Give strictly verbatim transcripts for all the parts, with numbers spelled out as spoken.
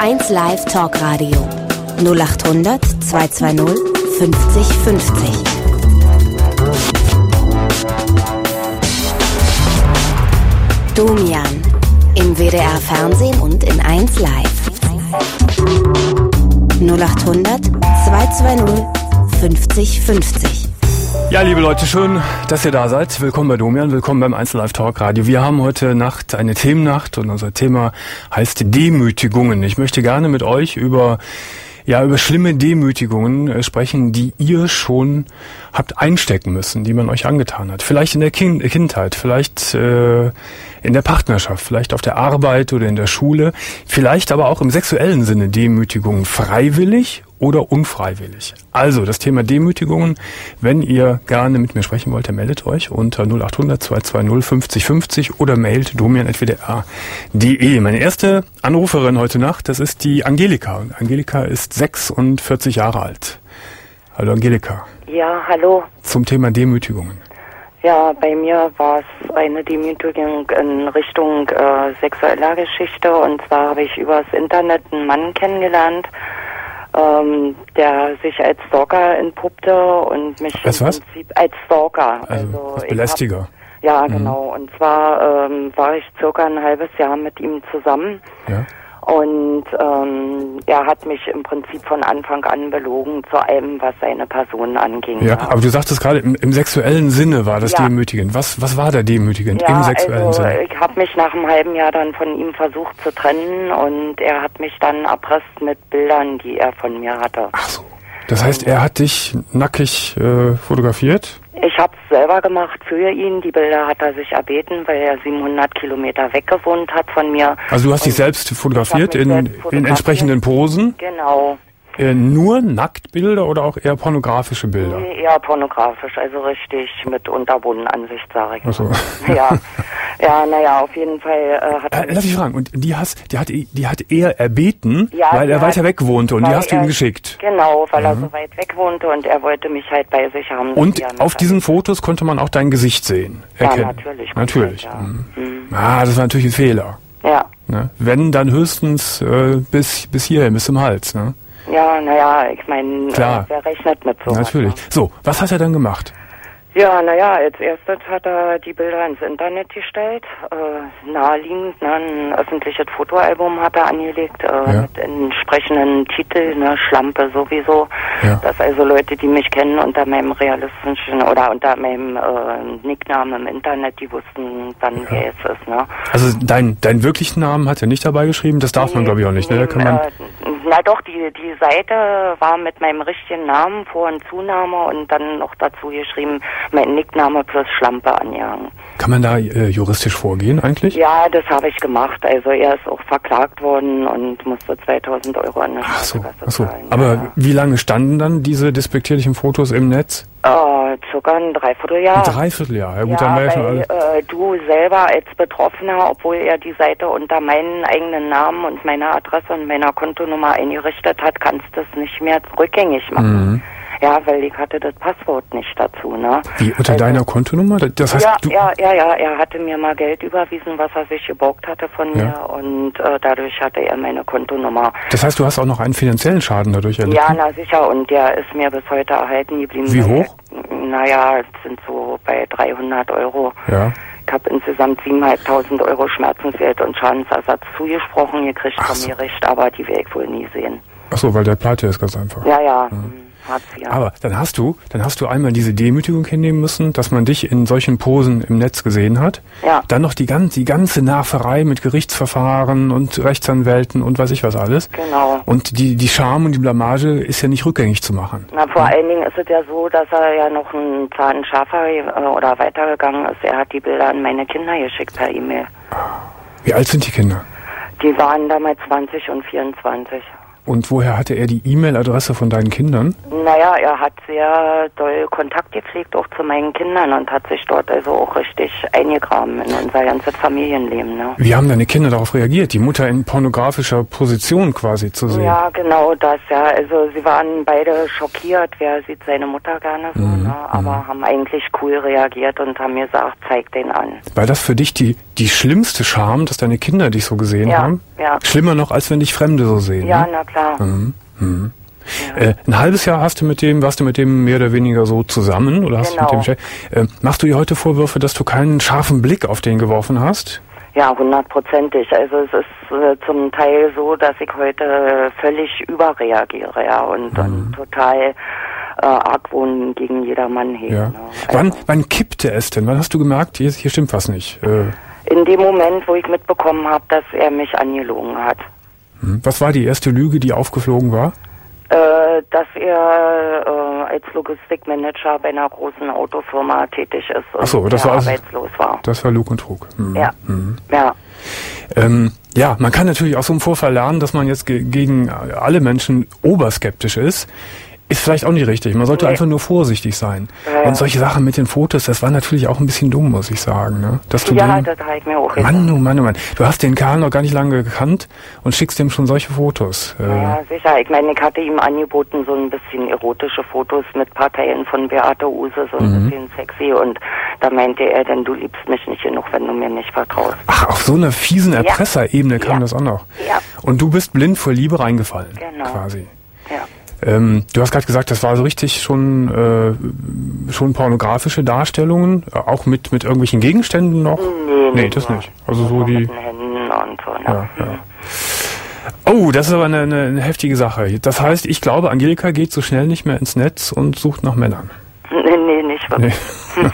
eins Live Talkradio null acht hundert zweihundertzweißig fünfzig fünfzig. Domian im W D R Fernsehen und in eins Live. null acht hundert zweihundertzweißig fünfzig fünfzig. Ja, liebe Leute, schön, dass ihr da seid. Willkommen bei Domian, willkommen beim eins Live Talk Radio. Wir haben heute Nacht eine Themennacht und unser Thema heißt Demütigungen. Ich möchte gerne mit euch über ja über schlimme Demütigungen äh, sprechen, die ihr schon habt einstecken müssen, die man euch angetan hat. Vielleicht in der kind- Kindheit, vielleicht äh, in der Partnerschaft, vielleicht auf der Arbeit oder in der Schule, vielleicht aber auch im sexuellen Sinne Demütigungen, freiwillig oder unfreiwillig. Also das Thema Demütigungen, wenn ihr gerne mit mir sprechen wollt, dann meldet euch unter null acht hundert zweihundertzweißig fünfzig fünfzig oder mailt domian at w d r punkt d e. Meine erste Anruferin heute Nacht, das ist die Angelika. Und Angelika ist sechsundvierzig Jahre alt. Hallo Angelika. Ja, hallo. Zum Thema Demütigungen. Ja, bei mir war es eine Demütigung in Richtung äh, sexueller Geschichte. Und zwar habe ich übers Internet einen Mann kennengelernt, ähm, der sich als Stalker entpuppte und mich als im was? Prinzip als Stalker. Also, also als Belästiger. Hab, ja, mhm. genau. Und zwar ähm, war ich circa ein halbes Jahr mit ihm zusammen. Ja. Und ähm, er hat mich im Prinzip von Anfang an belogen zu allem, was seine Person anging. Ja, ja. Aber du sagtest gerade, im, im sexuellen Sinne war das ja. demütigend. Was, was war da demütigend ja, im sexuellen also, Sinne? Ich habe mich nach einem halben Jahr dann von ihm versucht zu trennen und er hat mich dann erpresst mit Bildern, die er von mir hatte. Ach so. Das heißt, er hat dich nackig äh, fotografiert? Ich habe es selber gemacht für ihn. Die Bilder hat er sich erbeten, weil er siebenhundert Kilometer weg gewohnt hat von mir. Also du hast dich selbst fotografiert, in, selbst fotografiert in entsprechenden Posen? Genau. Äh, nur Nacktbilder oder auch eher pornografische Bilder? Nee, eher pornografisch, also richtig mit unterbundenen Ansicht, sage ich. Ach so. Ja, ja, naja, auf jeden Fall äh, hat äh, er... Lass mich fragen, und die, hast, die, hat, die hat er erbeten, ja, weil er weiter hat, weg wohnte und die hast du ihm geschickt? Genau, weil mhm. er so weit weg wohnte und er wollte mich halt bei sich haben. Und auf diesen Fotos konnte man auch dein Gesicht sehen? Erkennen. Ja, natürlich. Natürlich. Ja. Mhm. Mhm. Ah, das war natürlich ein Fehler. Ja. Ne? Wenn, dann höchstens äh, bis, bis hierhin, bis zum Hals, ne? Ja, naja, ich meine, äh, wer rechnet mit so? Natürlich. Ne? So, was hat er dann gemacht? Ja, naja, als erstes hat er die Bilder ins Internet gestellt. Äh, naheliegend, ne, ein öffentliches Fotoalbum hat er angelegt, äh, ja. mit entsprechenden Titel, ne, Schlampe sowieso. Ja. Dass also Leute, die mich kennen, unter meinem realistischen oder unter meinem äh, Nicknamen im Internet, die wussten dann, ja. wer es ist, ne? Also dein, deinen wirklichen Namen hat er nicht dabei geschrieben? Das darf nee, man, glaube ich, auch nicht, ne? Da kann man äh, na doch, die, die Seite war mit meinem richtigen Namen, Vor- und Zunahme und dann noch dazu geschrieben, mein Nickname plus Schlampe angehangen. Kann man da äh, juristisch vorgehen eigentlich? Ja, das habe ich gemacht. Also er ist auch verklagt worden und musste zweitausend Euro an der Ach so, Strafe ach so. zahlen. Aber ja. wie lange standen dann diese despektierlichen Fotos im Netz? Äh, circa ein Dreivierteljahr. Ein Dreivierteljahr, ja gut, ja, dann war ja weil, schon alles. Äh, du selber als Betroffener, obwohl er die Seite unter meinen eigenen Namen und meiner Adresse und meiner Kontonummer eingerichtet hat, kannst du es nicht mehr rückgängig machen. Mhm. Ja, weil ich hatte das Passwort nicht dazu, ne? Wie, unter also, deiner Kontonummer? Das heißt, ja, du ja, ja, ja, er hatte mir mal Geld überwiesen, was er sich geborgt hatte von ja. mir und äh, dadurch hatte er meine Kontonummer. Das heißt, du hast auch noch einen finanziellen Schaden dadurch erlitten? Ja, na sicher, und der ist mir bis heute erhalten geblieben. Wie hoch? Naja, es sind so bei dreihundert Euro. Ja. Ich habe insgesamt siebentausendfünfhundert Euro Schmerzensgeld und Schadensersatz zugesprochen gekriegt Ach vom so. Gericht, aber die werde ich wohl nie sehen. Ach so, weil der pleite ist ganz einfach. Ja, ja. Mhm. Hartz vier. Aber dann hast du, dann hast du einmal diese Demütigung hinnehmen müssen, dass man dich in solchen Posen im Netz gesehen hat. Ja. Dann noch die ganze, die ganze Nerverei mit Gerichtsverfahren und Rechtsanwälten und weiß ich was alles. Genau. Und die, die Scham und die Blamage ist ja nicht rückgängig zu machen. Na, vor ja. allen Dingen ist es ja so, dass er ja noch einen Zahn schärfer äh, oder weitergegangen ist. Er hat die Bilder an meine Kinder geschickt per E-Mail. Wie alt sind die Kinder? Die waren damals zwanzig und vierundzwanzig. Und woher hatte er die E-Mail-Adresse von deinen Kindern? Naja, er hat sehr doll Kontakt gepflegt auch zu meinen Kindern und hat sich dort also auch richtig eingegraben in unser ganzes Familienleben. Ne? Wie haben deine Kinder darauf reagiert, die Mutter in pornografischer Position quasi zu sehen? Ja, genau das, ja. Also sie waren beide schockiert, wer sieht seine Mutter gerne so, mhm. ne? aber mhm. haben eigentlich cool reagiert und haben gesagt, zeig den an. War das für dich die, die schlimmste Scham, dass deine Kinder dich so gesehen ja, haben? Ja. Schlimmer noch, als wenn dich Fremde so sehen. Ja, ne? na klar. Mhm. Mhm. Ja. Äh, ein halbes Jahr hast du mit dem, warst du mit dem mehr oder weniger so zusammen, oder hast genau. du mit dem äh, machst du dir heute Vorwürfe, dass du keinen scharfen Blick auf den geworfen hast? Ja, hundertprozentig. Also es ist äh, zum Teil so, dass ich heute völlig überreagiere, ja, und, mhm. und total äh, Argwohn gegen jedermann hege. Ja. Ne? Also, wann, wann kippte es denn? Wann hast du gemerkt, hier, hier stimmt was nicht? Äh, in dem Moment, wo ich mitbekommen habe, dass er mich angelogen hat. Was war die erste Lüge, die aufgeflogen war? Äh, dass er äh, als Logistikmanager bei einer großen Autofirma tätig ist und Ach so, das war arbeitslos war. Das war Lug und Trug. Mhm. Ja. Mhm. Ja. Ähm, ja, man kann natürlich aus so einem Vorfall lernen, dass man jetzt ge- gegen alle Menschen oberskeptisch ist. Ist vielleicht auch nicht richtig. Man sollte nee. einfach nur vorsichtig sein. Ja, und solche Sachen mit den Fotos, das war natürlich auch ein bisschen dumm, muss ich sagen. Ne? Dass du ja, den, das habe ich mir auch Mann, oh Mann, oh Mann. Du hast den Kerl noch gar nicht lange gekannt und schickst ihm schon solche Fotos. Ja, äh, sicher. Ich meine, ich hatte ihm angeboten, so ein bisschen erotische Fotos mit Parteien von Beate Uhse, so ein mhm. bisschen sexy. Und da meinte er, denn du liebst mich nicht genug, wenn du mir nicht vertraust. Ach, auf so einer fiesen Erpresserebene ja. kam ja. das auch noch. Ja. Und du bist blind vor Liebe reingefallen. Genau. Quasi. Ja. Ähm, du hast gerade gesagt, das war so richtig schon äh, schon pornografische Darstellungen, äh, auch mit mit irgendwelchen Gegenständen noch? Nee, nee nee das ja. nicht. Also so mit die. den Händen und so. Ne? Ja, ja. Oh, das ist aber eine, eine, eine heftige Sache. Das heißt, ich glaube, Angelika geht so schnell nicht mehr ins Netz und sucht nach Männern. Nee, nee, nicht wirklich. Nee.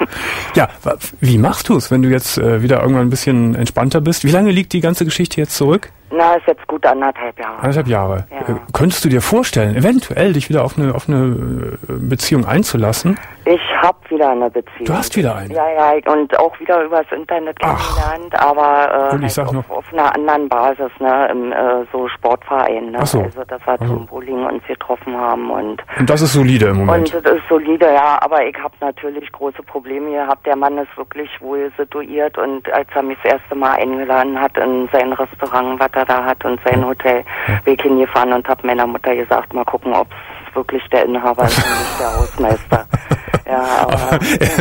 Ja, wie machst du es, wenn du jetzt äh, wieder irgendwann ein bisschen entspannter bist? Wie lange liegt die ganze Geschichte jetzt zurück? Na, ist jetzt gut anderthalb Jahre. Anderthalb Jahre. Ja. Äh, könntest du dir vorstellen, eventuell dich wieder auf eine auf eine Beziehung einzulassen? Ich habe wieder eine Beziehung. Du hast wieder eine? Ja, ja, und auch wieder übers Internet kennengelernt, aber äh, und ich sag halt noch, auf, auf einer anderen Basis, ne, im äh, so Sportverein, ne? Ach so. Also dass wir Ach so. zum Bowling uns getroffen haben und und das ist solide im Moment. Und das ist solide, ja, aber ich habe natürlich große Probleme gehabt. Der Mann ist wirklich wohl situiert und als er mich das erste Mal eingeladen hat in sein Restaurant, was er da hat und sein Hotel, ja. bin ich hingefahren und habe meiner Mutter gesagt, mal gucken, ob es wirklich der Inhaber ist und nicht der Hausmeister. Ja, aber,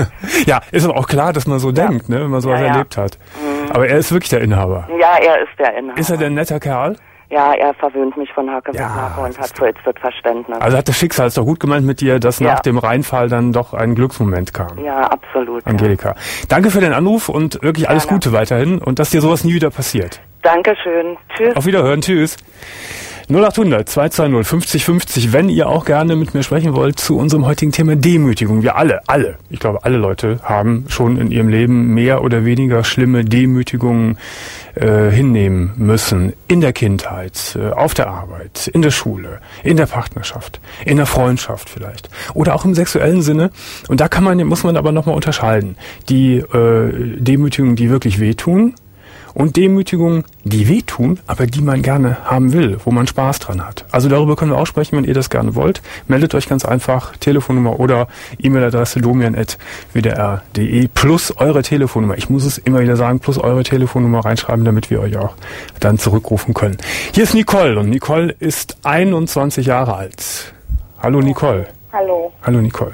ja, ist aber auch klar, dass man so ja. denkt, ne, wenn man sowas ja, ja. erlebt hat. Mhm. Aber er ist wirklich der Inhaber. Ja, er ist der Inhaber. Ist er denn ein netter Kerl? Ja, er verwöhnt mich von Hacke bis ja, Nacke und hat vollstes Verständnis. Also hat das Schicksal es doch gut gemeint mit dir, dass ja. nach dem Reinfall dann doch ein Glücksmoment kam. Ja, absolut. Angelika, ja. danke für den Anruf und wirklich alles Gerne. Gute weiterhin und dass dir sowas nie wieder passiert. Dankeschön. Tschüss. Auf Wiederhören. Tschüss. null acht hundert zwei zwei null fünfzig fünfzig, wenn ihr auch gerne mit mir sprechen wollt zu unserem heutigen Thema Demütigung. Wir alle, alle, ich glaube alle Leute haben schon in ihrem Leben mehr oder weniger schlimme Demütigungen äh, hinnehmen müssen. In der Kindheit, äh, auf der Arbeit, in der Schule, in der Partnerschaft, in der Freundschaft vielleicht. Oder auch im sexuellen Sinne. Und da kann man, muss man aber nochmal unterscheiden. Die äh, Demütigungen, die wirklich wehtun, und Demütigungen, die wehtun, aber die man gerne haben will, wo man Spaß dran hat. Also darüber können wir auch sprechen, wenn ihr das gerne wollt. Meldet euch ganz einfach, Telefonnummer oder E-Mail-Adresse domian at w d r punkt d e plus eure Telefonnummer. Ich muss es immer wieder sagen, plus eure Telefonnummer reinschreiben, damit wir euch auch dann zurückrufen können. Hier ist Nicole und Nicole ist einundzwanzig Jahre alt. Hallo Nicole. Hallo. Hallo Nicole.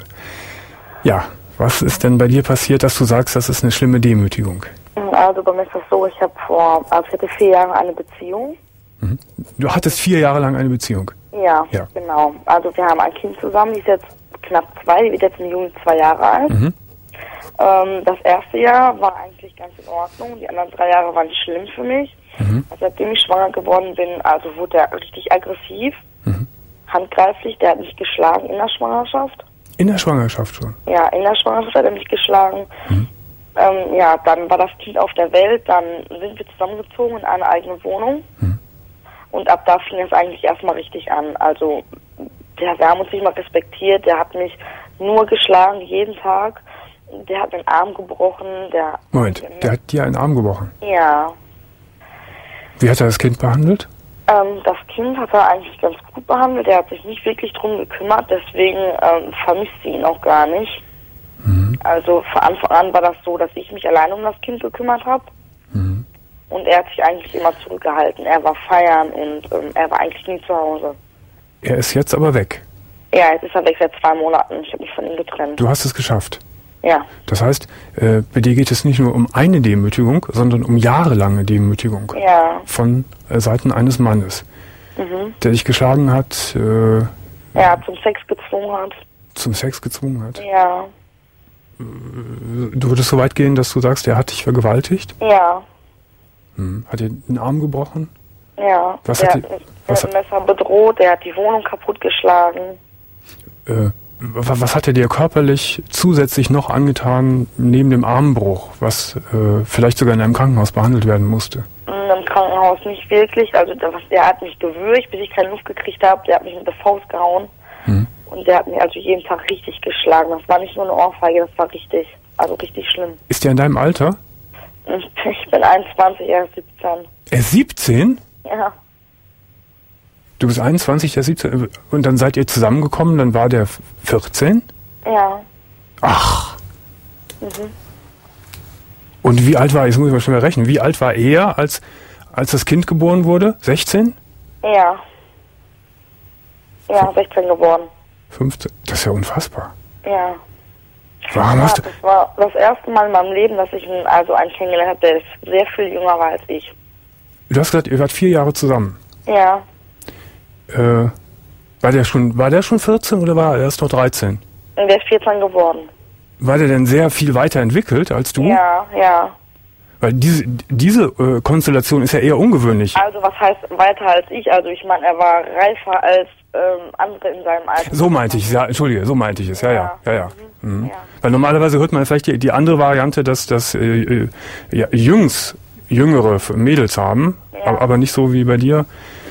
Ja, was ist denn bei dir passiert, dass du sagst, das ist eine schlimme Demütigung? Also bei mir ist das so, ich habe vor, also ich hatte vier Jahre eine Beziehung. Mhm. Du hattest vier Jahre lang eine Beziehung? Ja, ja, genau. Also wir haben ein Kind zusammen, die ist jetzt knapp zwei, die wird jetzt im Juni zwei Jahre alt. Mhm. Ähm, das erste Jahr war eigentlich ganz in Ordnung, die anderen drei Jahre waren schlimm für mich. Mhm. Also seitdem ich schwanger geworden bin, also wurde er richtig aggressiv, mhm. handgreiflich, der hat mich geschlagen in der Schwangerschaft. In der Schwangerschaft schon? Ja, in der Schwangerschaft hat er mich geschlagen. Mhm. Ähm, ja, dann war das Kind auf der Welt, dann sind wir zusammengezogen in eine eigene Wohnung. Hm. Und ab da fing es eigentlich erstmal richtig an. Also, der, wir haben uns nicht mal respektiert, der hat mich nur geschlagen, jeden Tag. Der hat den Arm gebrochen. Der Moment, der hat dir einen Arm gebrochen? Ja. Wie hat er das Kind behandelt? Ähm, das Kind hat er eigentlich ganz gut behandelt. Er hat sich nicht wirklich drum gekümmert, deswegen ähm, vermisst sie ihn auch gar nicht. Mhm. Also von Anfang an war das so, dass ich mich alleine um das Kind gekümmert habe. Mhm. Und er hat sich eigentlich immer zurückgehalten. Er war feiern und ähm, er war eigentlich nie zu Hause. Er ist jetzt aber weg. Ja, jetzt ist er weg seit zwei Monaten. Ich habe mich von ihm getrennt. Du hast es geschafft. Ja. Das heißt, äh, bei dir geht es nicht nur um eine Demütigung, sondern um jahrelange Demütigung. Ja. Von äh, Seiten eines Mannes, mhm. der dich geschlagen hat. Äh, ja, zum Sex gezwungen hat. Zum Sex gezwungen hat? Ja. Du würdest so weit gehen, dass du sagst, er hat dich vergewaltigt? Ja. Hm. Hat er den Arm gebrochen? Ja. Was der hat hat die, mit was dem Messer bedroht, der hat die Wohnung kaputtgeschlagen. Äh, was hat er dir körperlich zusätzlich noch angetan, neben dem Armbruch, was äh, vielleicht sogar in einem Krankenhaus behandelt werden musste? Im Krankenhaus nicht wirklich. Also der, der hat mich gewürgt, bis ich keine Luft gekriegt habe. Der hat mich mit der Faust gehauen. Hm. Und der hat mich also jeden Tag richtig geschlagen. Das war nicht nur eine Ohrfeige, das war richtig, also richtig schlimm. Ist der in deinem Alter? Ich bin einundzwanzig, er ist siebzehn. Er ist siebzehn? Ja. Du bist einundzwanzig, der siebzehn. Und dann seid ihr zusammengekommen, dann war der vierzehn? Ja. Ach. Mhm. Und wie alt war, jetzt muss ich mal schnell rechnen, wie alt war er, als, als das Kind geboren wurde? sechzehn? Ja. Ja, sechzehn geworden. fünfzehn? Das ist ja unfassbar. Ja. Warum ja, hast du... Das war das erste Mal in meinem Leben, dass ich einen, also einen kennengelernt habe, der sehr viel jünger war als ich. Du hast gesagt, ihr wart vier Jahre zusammen. Ja. Äh, war der schon, war der schon vierzehn oder war er erst noch dreizehn? Und der ist vierzehn geworden. War der denn sehr viel weiterentwickelt als du? Ja, ja. Weil diese, diese äh, Konstellation ist ja eher ungewöhnlich. Also was heißt weiter als ich? Also ich meine, er war reifer als ähm, andere in seinem Alter. So meinte ich es, ja, entschuldige, so meinte ich es, ja, ja, ja, ja. Mhm. Mhm. ja. Weil normalerweise hört man vielleicht die, die andere Variante, dass, dass äh, äh, ja, Jungs jüngere Mädels haben, ja. aber, aber nicht so wie bei dir.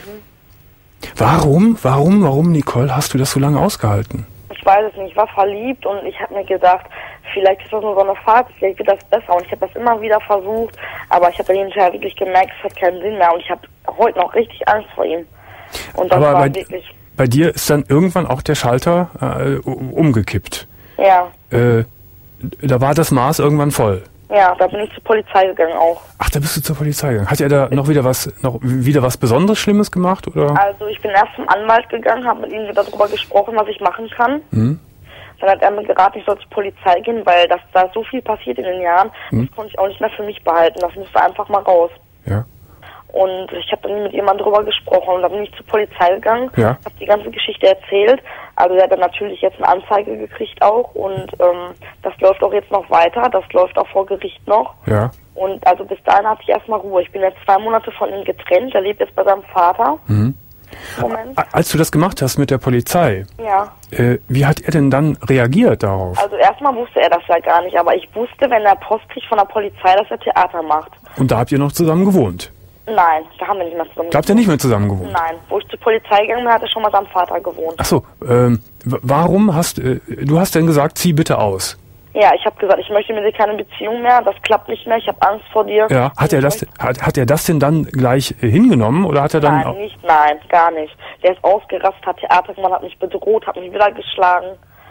Mhm. Warum, warum, warum, Nicole, hast du das so lange ausgehalten? Ich weiß es nicht, ich war verliebt und ich habe mir gedacht, vielleicht ist das nur so eine Phase, vielleicht wird das besser. Und ich habe das immer wieder versucht, aber ich habe dann hinterher wirklich gemerkt, es hat keinen Sinn mehr und ich habe heute noch richtig Angst vor ihm. Und das aber war bei, wirklich... bei dir ist dann irgendwann auch der Schalter äh, umgekippt. Ja. Äh, da war das Maß irgendwann voll. Ja, da bin ich zur Polizei gegangen auch. Ach, da bist du zur Polizei gegangen. Hat er da noch wieder was, noch wieder was Besonderes Schlimmes gemacht, oder? Also ich bin erst zum Anwalt gegangen, habe mit ihm darüber gesprochen, was ich machen kann. Mhm. Dann hat er mir geraten, ich soll zur Polizei gehen, weil das da so viel passiert in den Jahren, mhm. das konnte ich auch nicht mehr für mich behalten. Das musste einfach mal raus. Ja. Und ich habe dann mit jemandem drüber gesprochen und dann bin ich zur Polizei gegangen, ja. habe die ganze Geschichte erzählt. Also der hat dann natürlich jetzt eine Anzeige gekriegt auch und ähm, das läuft auch jetzt noch weiter, das läuft auch vor Gericht noch. Ja. Und also bis dahin hatte ich erstmal Ruhe. Ich bin jetzt zwei Monate von ihm getrennt, er lebt jetzt bei seinem Vater. Mhm. Moment. Als du das gemacht hast mit der Polizei, ja. äh, wie hat er denn dann reagiert darauf? Also erstmal wusste er das ja gar nicht, aber ich wusste, wenn er Post kriegt von der Polizei, dass er Theater macht. Und da habt ihr noch zusammen gewohnt? Nein, da haben wir nicht mehr zusammen gewohnt. Da habt ihr nicht mehr zusammen gewohnt? Nein, wo ich zur Polizei gegangen bin, hat er schon mal seinem Vater gewohnt. Ach so, ähm, warum hast äh, du hast denn gesagt, zieh bitte aus? Ja, ich habe gesagt, ich möchte mit dir keine Beziehung mehr, das klappt nicht mehr, ich habe Angst vor dir. Ja, hat er das hat, hat er das denn dann gleich äh, hingenommen oder hat er dann... Nein, nicht, nein, gar nicht. Der ist ausgerastet, hat Theater gemacht, hat mich bedroht, hat mich wieder geschlagen.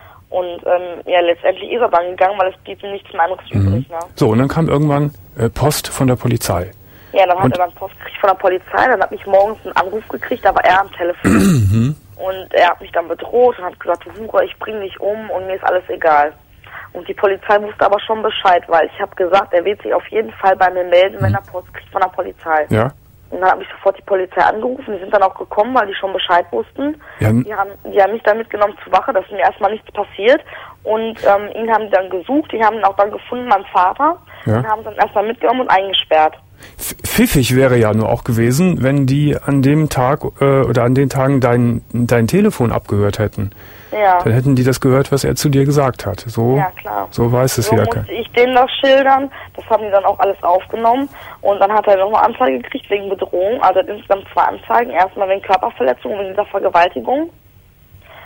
Und ähm, ja, letztendlich ist er dann gegangen, weil es blieb ihm nichts mehr anderes mhm. übrig. Ne? So, und dann kam irgendwann äh, Post von der Polizei. Ja, dann hat und er dann Post gekriegt von der Polizei, dann hat mich morgens einen Anruf gekriegt, da war er am Telefon. Und er hat mich dann bedroht und hat gesagt, du Hure, ich bring dich um und mir ist alles egal. Und die Polizei wusste aber schon Bescheid, weil ich habe gesagt, er wird sich auf jeden Fall bei mir melden, wenn er Post kriegt von der Polizei. Ja. Und dann habe ich sofort die Polizei angerufen, die sind dann auch gekommen, weil die schon Bescheid wussten. Ja. Die haben, die haben mich dann mitgenommen zur Wache, dass mir erstmal nichts passiert. Und ähm, ihn haben die dann gesucht, die haben ihn auch dann gefunden, mein Vater. Ja. Und haben dann erstmal mitgenommen und eingesperrt. Pfiffig wäre ja nur auch gewesen, wenn die an dem Tag äh, oder an den Tagen dein, dein Telefon abgehört hätten. Ja. Dann hätten die das gehört, was er zu dir gesagt hat. So, ja, klar. So weiß es so ja musste keiner. ich denen das schildern, das haben die dann auch alles aufgenommen. Und dann hat er nochmal Anzeige gekriegt wegen Bedrohung. Also er hat insgesamt zwei Anzeigen. Erstmal wegen Körperverletzung und wegen dieser Vergewaltigung.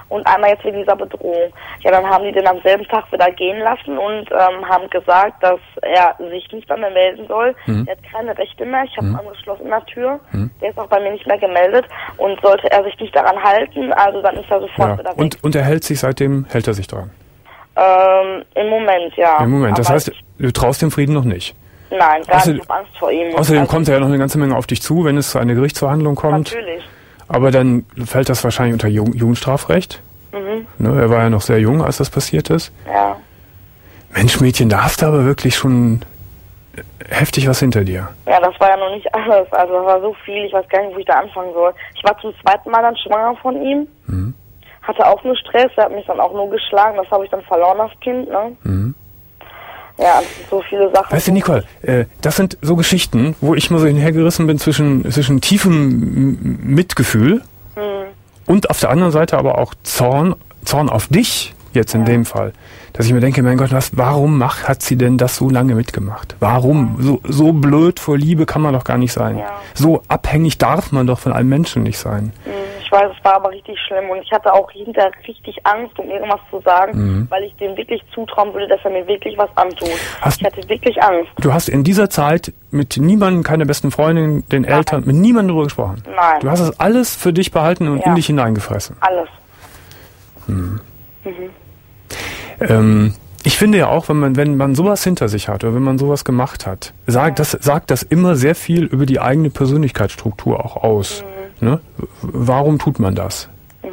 und einmal jetzt wegen dieser Bedrohung. Ja, dann haben die den am selben Tag wieder gehen lassen und ähm, haben gesagt, dass er sich nicht bei mir melden soll. Mhm. Er hat keine Rechte mehr, ich habe mhm. angeschlossen in der Tür. Mhm. Der ist auch bei mir nicht mehr gemeldet und sollte er sich nicht daran halten, also dann ist er sofort ja. wieder weg. Und, und er hält sich seitdem, hält er sich dran? Ähm, im Moment, ja. Im Moment, das Aber heißt, du traust dem Frieden noch nicht? Nein, gar Außer, nicht, ich habe Angst vor ihm. Außerdem also, kommt er ja noch eine ganze Menge auf dich zu, wenn es zu einer Gerichtsverhandlung kommt. Natürlich. Aber dann fällt das wahrscheinlich unter Jugend- Jugendstrafrecht. Mhm. Ne, er war ja noch sehr jung, als das passiert ist. Ja. Mensch, Mädchen, da hast du aber wirklich schon heftig was hinter dir. Ja, das war ja noch nicht alles. Also das war so viel, ich weiß gar nicht, wo ich da anfangen soll. Ich war zum zweiten Mal dann schwanger von ihm. Mhm. Hatte auch nur Stress, er hat mich dann auch nur geschlagen. Das habe ich dann verloren, das Kind, ne? Mhm. Ja, das sind so viele Sachen. Weißt du, Nicole, äh, das sind so Geschichten, wo ich mal so hinhergerissen bin zwischen, zwischen tiefem Mitgefühl hm. und auf der anderen Seite aber auch Zorn, Zorn auf dich, jetzt in ja. dem Fall. Dass ich mir denke, mein Gott, was, warum macht, hat sie denn das so lange mitgemacht? Warum? Ja. So, so blöd vor Liebe kann man doch gar nicht sein. Ja. So abhängig darf man doch von einem Menschen nicht sein. Hm. Ich weiß, es war aber richtig schlimm und ich hatte auch hinterher richtig Angst, um irgendwas zu sagen, mhm. weil ich dem wirklich zutrauen würde, dass er mir wirklich was antut. Hast, ich hatte wirklich Angst. Du hast in dieser Zeit mit niemandem, keine besten Freundin, den Nein. Eltern, mit niemandem darüber gesprochen? Nein. Du hast das alles für dich behalten und ja. in dich hineingefressen? Alles. Hm. Mhm. Ähm, ich finde ja auch, wenn man, wenn man sowas hinter sich hat oder wenn man sowas gemacht hat, sagt, ja. das, sagt das immer sehr viel über die eigene Persönlichkeitsstruktur auch aus. Mhm. Ne? Warum tut man das?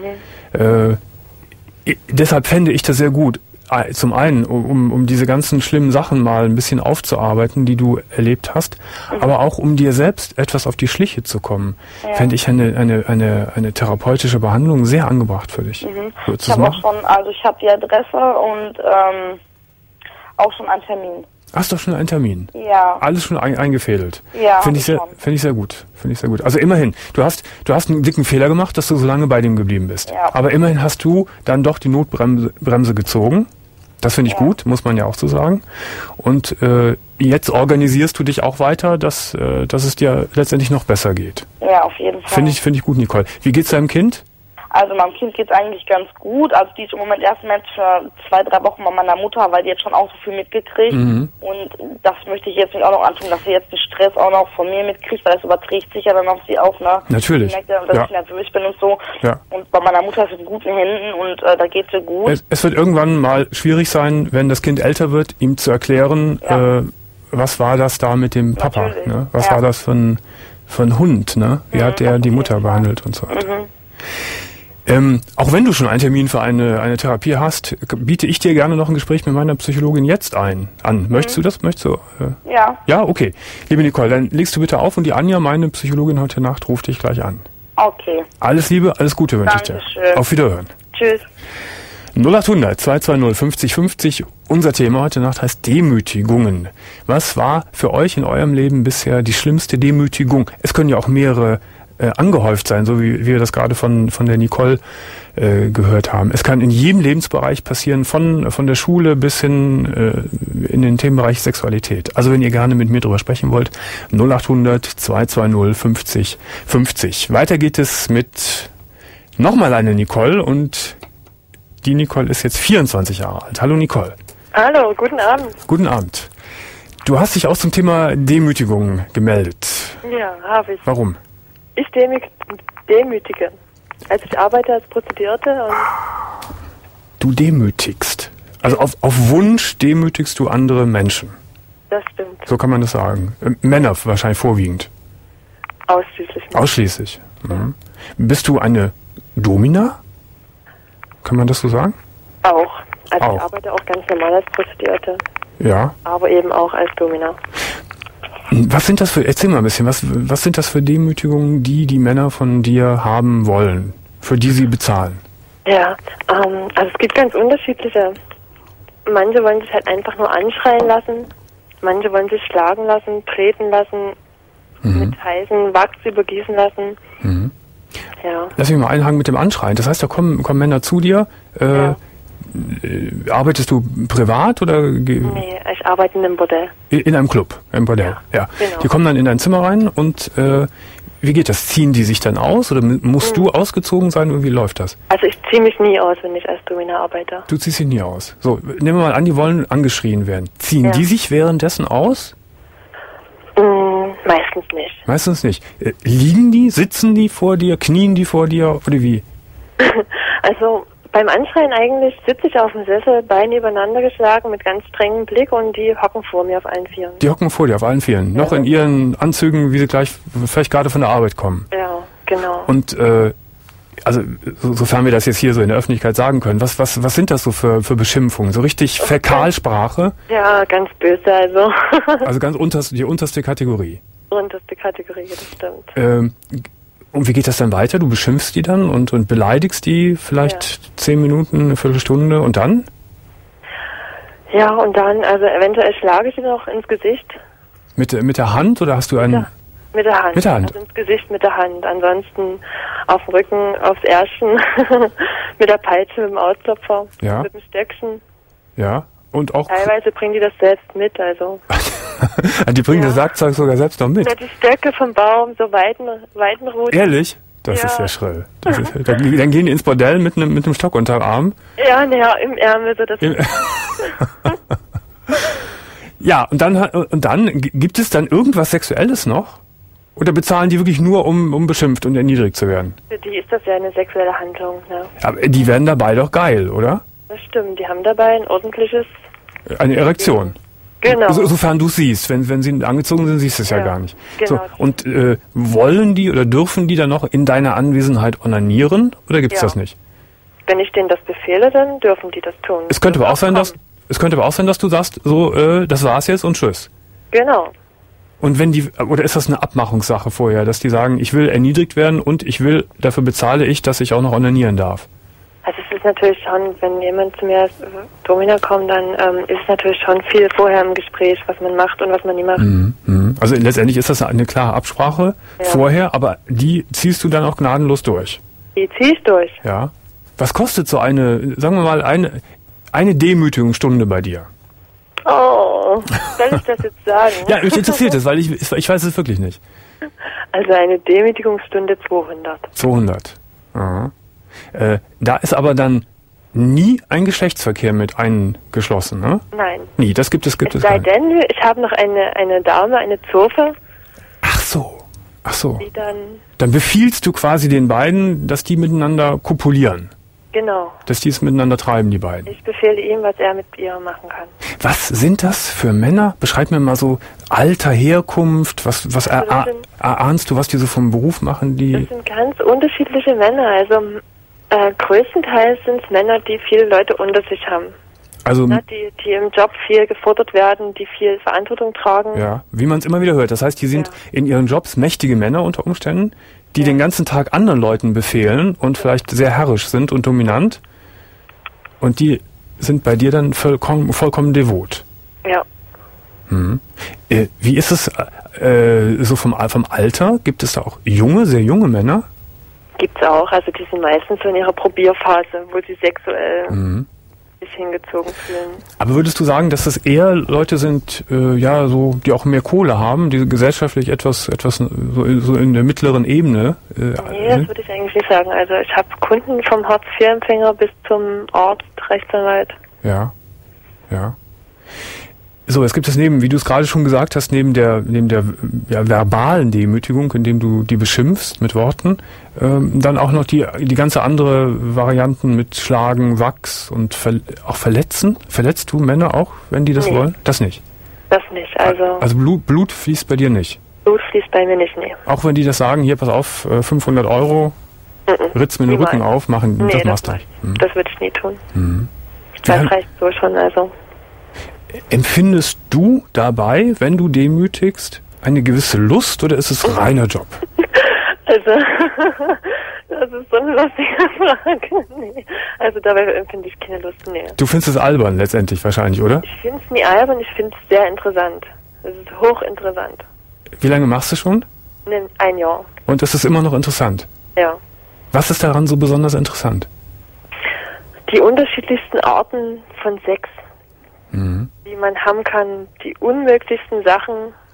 Mhm. Äh, deshalb fände ich das sehr gut. Zum einen, um, um diese ganzen schlimmen Sachen mal ein bisschen aufzuarbeiten, die du erlebt hast, mhm. aber auch um dir selbst etwas auf die Schliche zu kommen, ja. fände ich eine, eine, eine, eine therapeutische Behandlung sehr angebracht für dich. Mhm. Ich habe auch schon, also ich habe die Adresse und ähm, auch schon einen Termin. Hast du schon einen Termin? Ja. Alles schon ein, eingefädelt? Ja. Finde ich sehr, finde ich sehr gut. Finde ich sehr gut. Also immerhin, du hast, du hast einen dicken Fehler gemacht, dass du so lange bei dem geblieben bist. Ja. Aber immerhin hast du dann doch die Notbremse Bremse gezogen. Das finde ich ja. gut, muss man ja auch so sagen. Und äh, jetzt organisierst du dich auch weiter, dass, äh, dass es dir letztendlich noch besser geht. Ja, auf jeden Fall. Finde ich, finde ich gut, Nicole. Wie geht's deinem Kind? Also meinem Kind geht's eigentlich ganz gut. Also die ist im Moment erst mal für zwei, drei Wochen bei meiner Mutter, weil die jetzt schon auch so viel mitgekriegt. Mhm. Und das möchte ich jetzt nicht auch noch antun, dass sie jetzt den Stress auch noch von mir mitkriegt, weil das überträgt sich ja dann auf sie auch, ne? Natürlich. Sie merkt ja, dass ja. ich nervös bin und so. Ja. Und bei meiner Mutter ist es in guten Händen und äh, da geht's ihr gut. Es, es wird irgendwann mal schwierig sein, wenn das Kind älter wird, ihm zu erklären, ja. äh, was war das da mit dem Papa? Ne? Was ja. war das für ein, für ein Hund? Ne? Wie mhm, hat der die Mutter behandelt und so weiter? Mhm. Ähm, auch wenn du schon einen Termin für eine, eine Therapie hast, biete ich dir gerne noch ein Gespräch mit meiner Psychologin jetzt ein, an. Möchtest mhm. du das? Möchtest du? Äh, ja. Ja, okay. Liebe Nicole, dann legst du bitte auf und die Anja, meine Psychologin heute Nacht, ruft dich gleich an. Okay. Alles Liebe, alles Gute wünsche ich dir. Auf Wiederhören. Tschüss. null acht hundert zwei zwei null fünfzig fünfzig. Unser Thema heute Nacht heißt Demütigungen. Was war für euch in eurem Leben bisher die schlimmste Demütigung? Es können ja auch mehrere Äh, angehäuft sein, so wie, wie wir das gerade von von der Nicole äh, gehört haben. Es kann in jedem Lebensbereich passieren, von von der Schule bis hin äh, in den Themenbereich Sexualität. Also wenn ihr gerne mit mir drüber sprechen wollt, null acht hundert zwei zwei null fünfzig fünfzig. Weiter geht es mit nochmal eine Nicole und die Nicole ist jetzt vierundzwanzig Jahre alt. Hallo Nicole. Hallo, guten Abend. Guten Abend. Du hast dich auch zum Thema Demütigung gemeldet. Ja, habe ich. Warum? Ich demü- demütige. Also ich arbeite als Prostituierte und... Du demütigst. Also auf, auf Wunsch demütigst du andere Menschen. Das stimmt. So kann man das sagen. Äh, Männer wahrscheinlich vorwiegend. Ausschließlich. Nicht. Ausschließlich. Mhm. Bist du eine Domina? Kann man das so sagen? Auch. Also auch. Ich arbeite auch ganz normal als Prostituierte. Ja. Aber eben auch als Domina. Was sind das für, erzähl mal ein bisschen, was, was sind das für Demütigungen, die die Männer von dir haben wollen, für die sie bezahlen? Ja, ähm, also es gibt ganz unterschiedliche. Manche wollen sich halt einfach nur anschreien lassen, manche wollen sich schlagen lassen, treten lassen, mhm. mit heißen Wachs übergießen lassen. Mhm. Ja. Lass mich mal einhaken mit dem Anschreien. Das heißt, da kommen, kommen Männer zu dir, äh, ja. Arbeitest du privat oder? Nee, ich arbeite in einem Bordell. In einem Club, im Bordell, ja. ja. Genau. Die kommen dann in dein Zimmer rein und äh, wie geht das? Ziehen die sich dann aus oder musst mhm. du ausgezogen sein und wie läuft das? Also ich ziehe mich nie aus, wenn ich als Domina arbeite. Du ziehst dich nie aus. So, nehmen wir mal an, die wollen angeschrien werden. Ziehen ja. die sich währenddessen aus? Mm, meistens nicht. Meistens nicht. Äh, liegen die, sitzen die vor dir, knien die vor dir oder wie? Also beim Anschreien eigentlich sitze ich auf dem Sessel, Beine übereinander geschlagen mit ganz strengem Blick und die hocken vor mir auf allen Vieren. Die hocken vor dir auf allen Vieren, ja. Noch in ihren Anzügen, wie sie gleich vielleicht gerade von der Arbeit kommen. Ja, genau. Und äh, also so, sofern wir das jetzt hier so in der Öffentlichkeit sagen können, was was was sind das so für für Beschimpfungen? So richtig okay. Fäkalsprache? Ja, ganz böse also. Also ganz unterste, die unterste Kategorie. Unterste Kategorie, das stimmt. Ähm, Und wie geht das dann weiter? Du beschimpfst die dann und, und beleidigst die vielleicht ja. zehn Minuten, eine Viertelstunde und dann? Ja, und dann, also eventuell schlage ich sie noch ins Gesicht. Mit, mit der Hand oder hast du einen... Ja, mit der Hand. Mit der Hand? Also ins Gesicht mit der Hand. Ansonsten auf dem Rücken, aufs Ärschen, mit der Peitsche, mit dem Ausklopfer, ja. mit dem Stöckchen. Ja, und auch... Teilweise bringen die das selbst mit, also... Die bringen ja. das Werkzeug sogar selbst noch mit. Ja, die Stöcke vom Baum, so Weiten, Weitenruten. Ehrlich? Das ja. ist ja schrill. Das ist, dann, dann gehen die ins Bordell mit einem mit einem Stock unter dem Arm. Ja, naja, im Ärmel. So das Im ja, und dann, und dann gibt es dann irgendwas Sexuelles noch? Oder bezahlen die wirklich nur, um, um beschimpft und erniedrigt zu werden? Für die ist das ja eine sexuelle Handlung. Ne? Aber die werden dabei doch geil, oder? Das stimmt, die haben dabei ein ordentliches... Eine Erektion. Genau. So, sofern du es siehst. Wenn, wenn sie angezogen sind, siehst du es ja. ja gar nicht. Genau. So, und äh, wollen die oder dürfen die dann noch in deiner Anwesenheit onanieren? Oder gibt's ja. das nicht? Wenn ich denen das befehle, dann dürfen die das tun. Es könnte aber auch sein, dass es könnte aber auch sein, dass du sagst, so, äh, das war's jetzt und tschüss. Genau. Und wenn die, oder ist das eine Abmachungssache vorher, dass die sagen, ich will erniedrigt werden und ich will, dafür bezahle ich, dass ich auch noch onanieren darf? Also es ist natürlich schon, wenn jemand zu mir als Domina kommt, dann ähm, ist es natürlich schon viel vorher im Gespräch, was man macht und was man nie macht. Mhm, mh. Also letztendlich ist das eine klare Absprache ja. vorher, aber die ziehst du dann auch gnadenlos durch? Die zieh ich durch. Ja. Was kostet so eine, sagen wir mal, eine, eine Demütigungsstunde bei dir? Oh, soll ich das jetzt sagen? Ja, mich interessiert es, weil ich, ich weiß es wirklich nicht. Also eine Demütigungsstunde zweihundert. zweihundert. Aha. Äh, da ist aber dann nie ein Geschlechtsverkehr mit eingeschlossen, ne? Nein. Nie, das gibt es, gibt es es sei denn, ich habe noch eine, eine Dame, eine Zofe. Ach so, ach so. Die dann... Dann befiehlst du quasi den beiden, dass die miteinander kopulieren. Genau. Dass die es miteinander treiben, die beiden. Ich befehle ihm, was er mit ihr machen kann. Was sind das für Männer? Beschreib mir mal so Alter, Herkunft, was, was also er, sind, erahnst du, was die so vom Beruf machen? Die das sind ganz unterschiedliche Männer, also... Äh, größtenteils sind es Männer, die viele Leute unter sich haben. Also, ja, die, die im Job viel gefordert werden, die viel Verantwortung tragen. Ja, wie man es immer wieder hört. Das heißt, die sind ja. in ihren Jobs mächtige Männer unter Umständen, die ja. den ganzen Tag anderen Leuten befehlen und vielleicht sehr herrisch sind und dominant. Und die sind bei dir dann vollkommen, vollkommen devot. Ja. Hm. Äh, wie ist es äh, so vom, vom Alter? Gibt es da auch junge, sehr junge Männer? Gibt's auch, also die sind meistens so in ihrer Probierphase, wo sie sexuell mhm. sich hingezogen fühlen. Aber würdest du sagen, dass das eher Leute sind, äh, ja, so, die auch mehr Kohle haben, die gesellschaftlich etwas, etwas so, so in der mittleren Ebene? Äh, nee, das würde ich eigentlich nicht sagen. Also ich habe Kunden vom Hartz vier Empfänger bis zum Arzt, Rechtsanwalt. Ja, ja. So, es gibt es neben, wie du es gerade schon gesagt hast, neben der neben der ja, verbalen Demütigung, indem du die beschimpfst mit Worten, ähm, dann auch noch die die ganze andere Varianten mit Schlagen, Wachs und ver, auch Verletzen. Verletzt du Männer auch, wenn die das nee. wollen? Das nicht? Das nicht, also... Also Blut, Blut fließt bei dir nicht? Blut fließt bei mir nicht, nee. Auch wenn die das sagen, hier, pass auf, fünfhundert Euro, mm-mm. ritz mir den Rücken auf, machen, nee, das das machst du nicht. Hm. Das würde ich nie tun. Hm. Das ja. reicht so schon, also... Empfindest du dabei, wenn du demütigst, eine gewisse Lust oder ist es reiner Job? Also, das ist so eine lustige Frage. Nee. Also dabei empfinde ich keine Lust, nee. Du findest es albern letztendlich wahrscheinlich, oder? Ich finde es nie albern, ich finde es sehr interessant. Es ist hochinteressant. Wie lange machst du schon? Ein Jahr. Und es ist immer noch interessant? Ja. Was ist daran so besonders interessant? Die unterschiedlichsten Arten von Sex. Mhm. Die man haben kann, die unmöglichsten Sachen,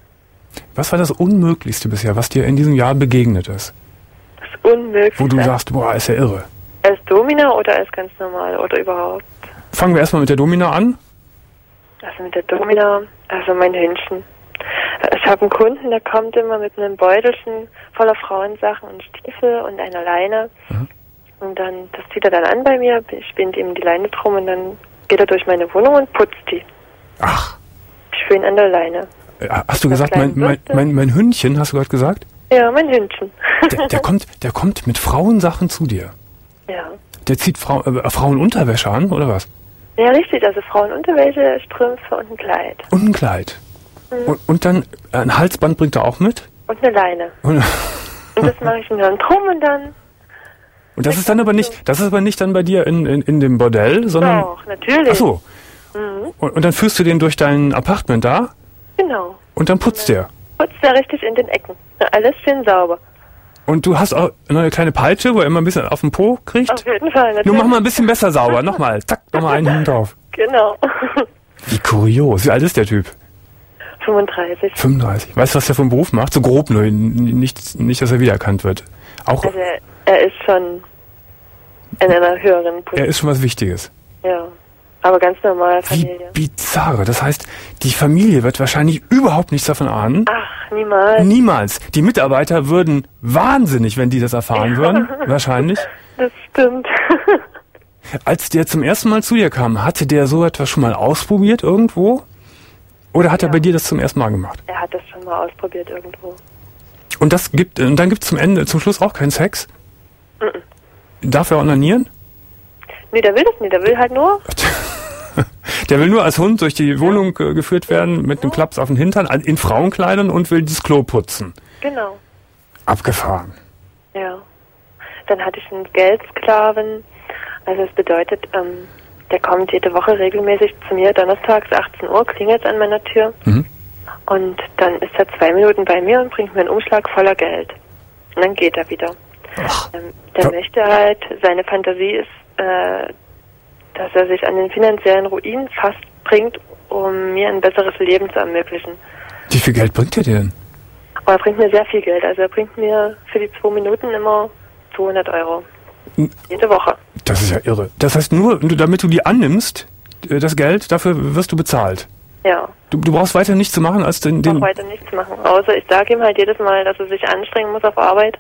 Was war das Unmöglichste bisher, was dir in diesem Jahr begegnet ist? Das Unmöglichste? Wo du sagst, boah, ist ja irre. Als Domina oder als ganz normal oder überhaupt? Fangen wir erstmal mit der Domina an. Also mit der Domina, also mein Hündchen. Ich habe einen Kunden, der kommt immer mit einem Beutelchen voller Frauensachen und Stiefel und einer Leine. Mhm. Und dann, das zieht er dann an bei mir, ich binde ihm die Leine drum und dann geht er durch meine Wohnung und putzt die. Ach. Schön an der Leine. Hast du gesagt, mein, mein, mein, mein Hündchen, hast du gerade gesagt? Ja, mein Hündchen. Der, der, kommt, der kommt mit Frauensachen zu dir? Ja. Der zieht Frau, äh, Frauenunterwäsche an, oder was? Ja, richtig, also Frauenunterwäsche, Strümpfe und ein Kleid. Und ein Kleid. Mhm. Und, und dann ein Halsband bringt er auch mit? Und eine Leine. Und, und das mache ich ihm dann drum und dann... Und das ist dann aber nicht, das ist aber nicht dann bei dir in, in, in dem Bordell, sondern... Doch, natürlich. Ach so. Mhm. Und, und dann führst du den durch dein Apartment da? Genau. Und dann putzt der? Putzt der richtig in den Ecken. Alles schön sauber. Und du hast auch noch eine kleine Peitsche, wo er immer ein bisschen auf den Po kriegt? Auf jeden Fall, natürlich. Nur mach mal ein bisschen besser sauber. Nochmal, zack, nochmal einen hinten drauf. Genau. Wie kurios. Wie alt ist der Typ? fünfunddreißig. fünfunddreißig. Weißt du, was der für einen Beruf macht? So grob nur, nicht, nicht dass er wiedererkannt wird. Auch also er, er ist schon in einer höheren Position. Er ist schon was Wichtiges. Ja, aber ganz normal Familie. Wie bizarre. Das heißt, die Familie wird wahrscheinlich überhaupt nichts davon ahnen. Ach, niemals. Niemals. Die Mitarbeiter würden wahnsinnig, wenn die das erfahren würden. Wahrscheinlich. Das stimmt. Als der zum ersten Mal zu dir kam, hatte der so etwas schon mal ausprobiert irgendwo? Oder hat ja. er bei dir das zum ersten Mal gemacht? Er hat das schon mal ausprobiert irgendwo. Und das gibt, und dann gibt es zum Ende, zum Schluss auch keinen Sex? Mhm. Darf er onanieren? Nee, der will das nicht. Der will halt nur... Der will nur als Hund durch die Wohnung äh, geführt werden, mit einem Klaps auf den Hintern, in Frauenkleidern und will das Klo putzen. Genau. Abgefahren. Ja. Dann hatte ich einen Geldsklaven. Also das bedeutet, ähm, der kommt jede Woche regelmäßig zu mir, donnerstags achtzehn Uhr, klingelt an meiner Tür. Mhm. Und dann ist er zwei Minuten bei mir und bringt mir einen Umschlag voller Geld. Und dann geht er wieder. Ach, ähm, der ja. möchte halt, seine Fantasie ist, äh, dass er sich an den finanziellen Ruin fast bringt, um mir ein besseres Leben zu ermöglichen. Wie viel Geld bringt er dir denn? Oh, er bringt mir sehr viel Geld. Also er bringt mir für die zwei Minuten immer zweihundert Euro. Jede Woche. Das ist ja irre. Das heißt nur, damit du die annimmst, das Geld, dafür wirst du bezahlt. Ja. Du, du brauchst weiter nichts zu machen, als den... den ich brauche weiter nichts zu machen. Außer ich sage ihm halt jedes Mal, dass er sich anstrengen muss auf Arbeit.